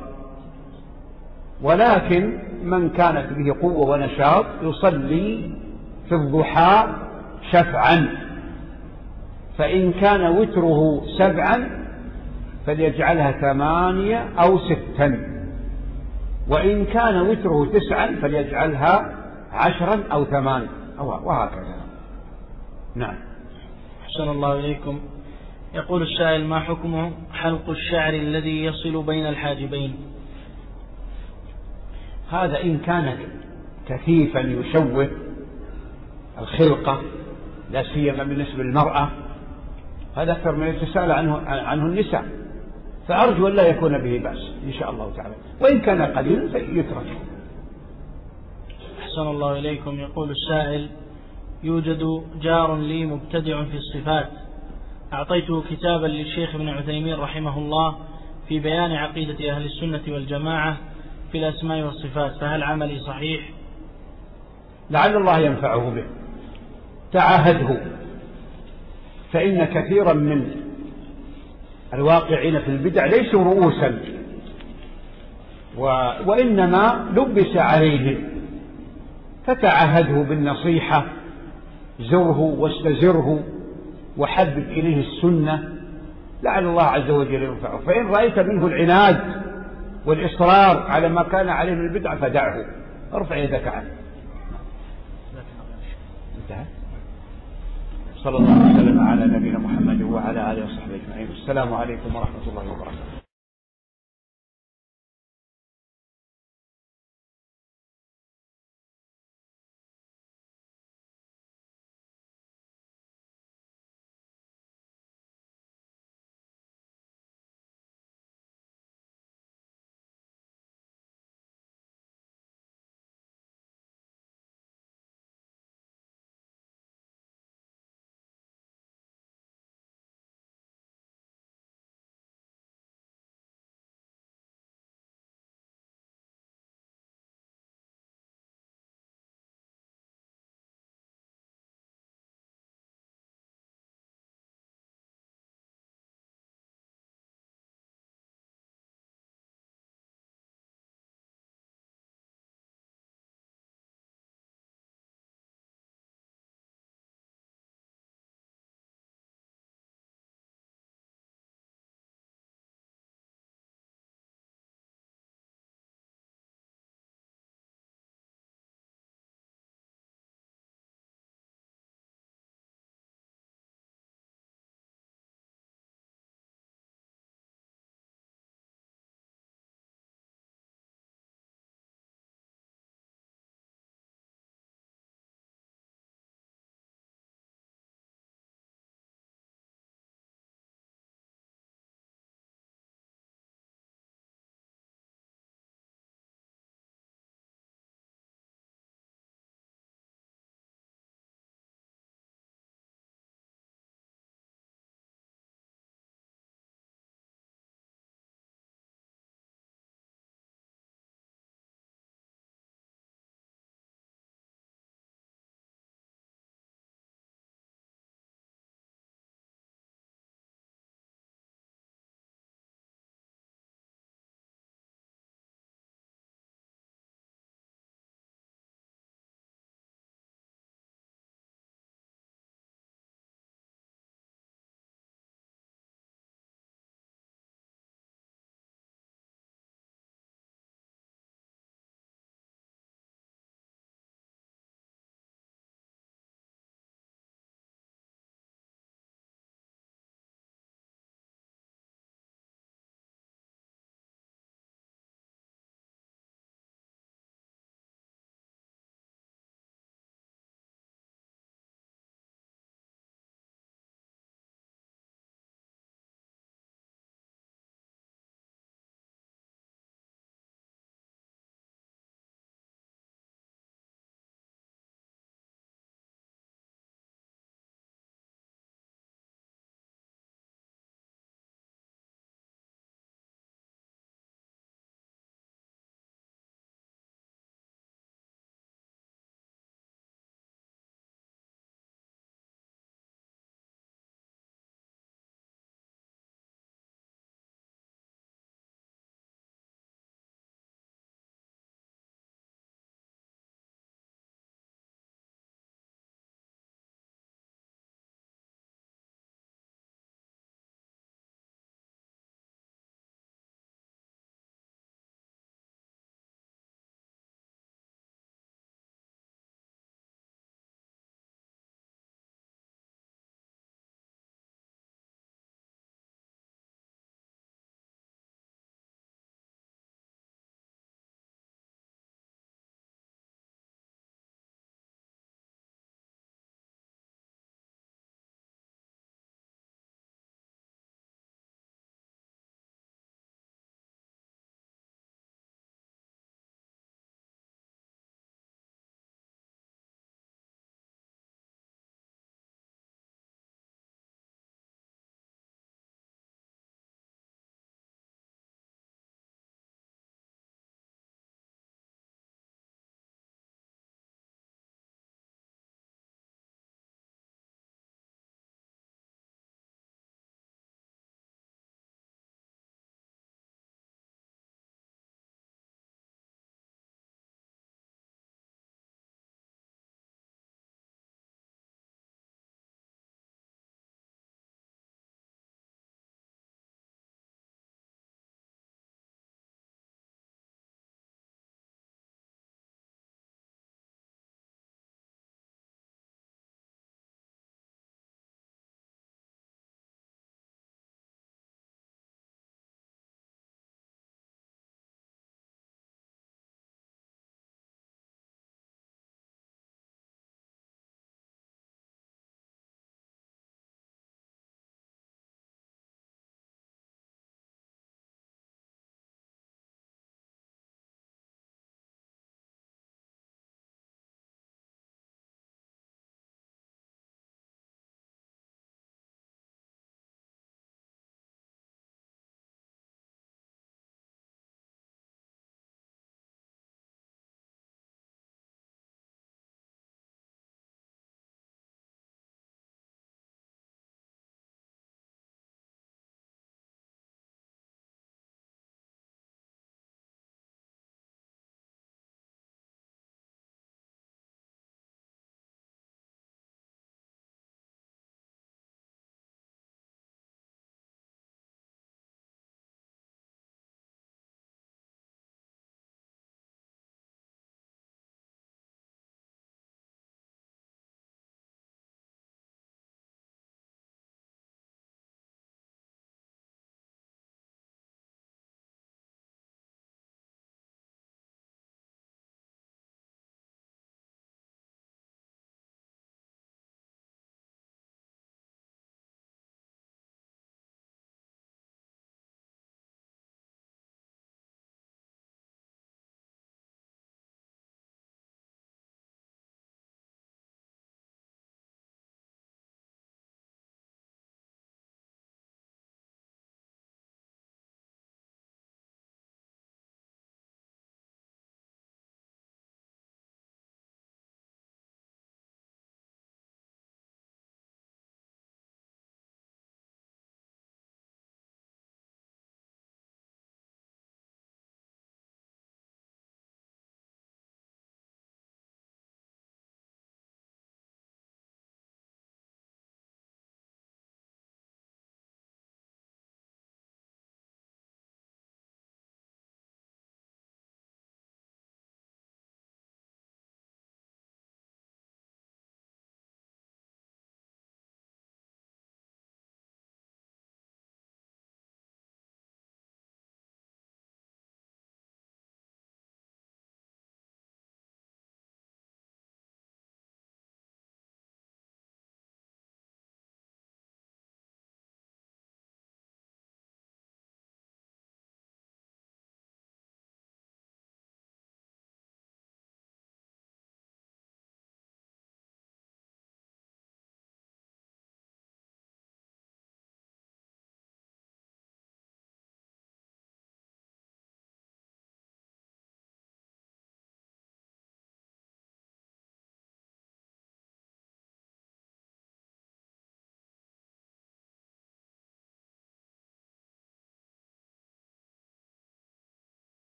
ولكن من كانت به قوة ونشاط يصلي في الضحى شفعا، فإن كان وتره سبعا فليجعلها ثمانية أو ستا، وإن كان وتره تسعا فليجعلها عشرا أو ثمان، وهكذا، نعم. أحسن الله إليكم. يقول السائل: ما حكم حلق الشعر الذي يصل بين الحاجبين؟ هذا إن كان كثيفا يشوه الخلقة، لا سيما بالنسبة للمرأة، هذا أكثر من يتساءل عنه, عنه النساء، فأرجو أن لا يكون به بأس إن شاء الله تعالى، وإن كان قليلا فيترك. أحسن الله إليكم. يقول السائل: يوجد جار لي مبتدع في الصفات، أعطيته كتابا للشيخ ابن عثيمين رحمه الله في بيان عقيدة أهل السنة والجماعة في الأسماء والصفات، فهل عملي صحيح؟ لعل الله ينفعه به، تعاهده، فإن كثيرا من الواقعين في البدع ليسوا رؤوسا، و... وإنما لبس عليهم، فتعاهده بالنصيحة، زره واستزره وحبب إليه السنة، لعل الله عز وجل ينفعه. فإن رأيت منه العناد والإصرار على ما كان عليه من البدع فدعه، ارفع يدك عنه. انتهى. صلى الله عليه وسلم على نبينا محمد وعلى آله وصحبه أجمعين. السلام عليكم ورحمة الله وبركاته.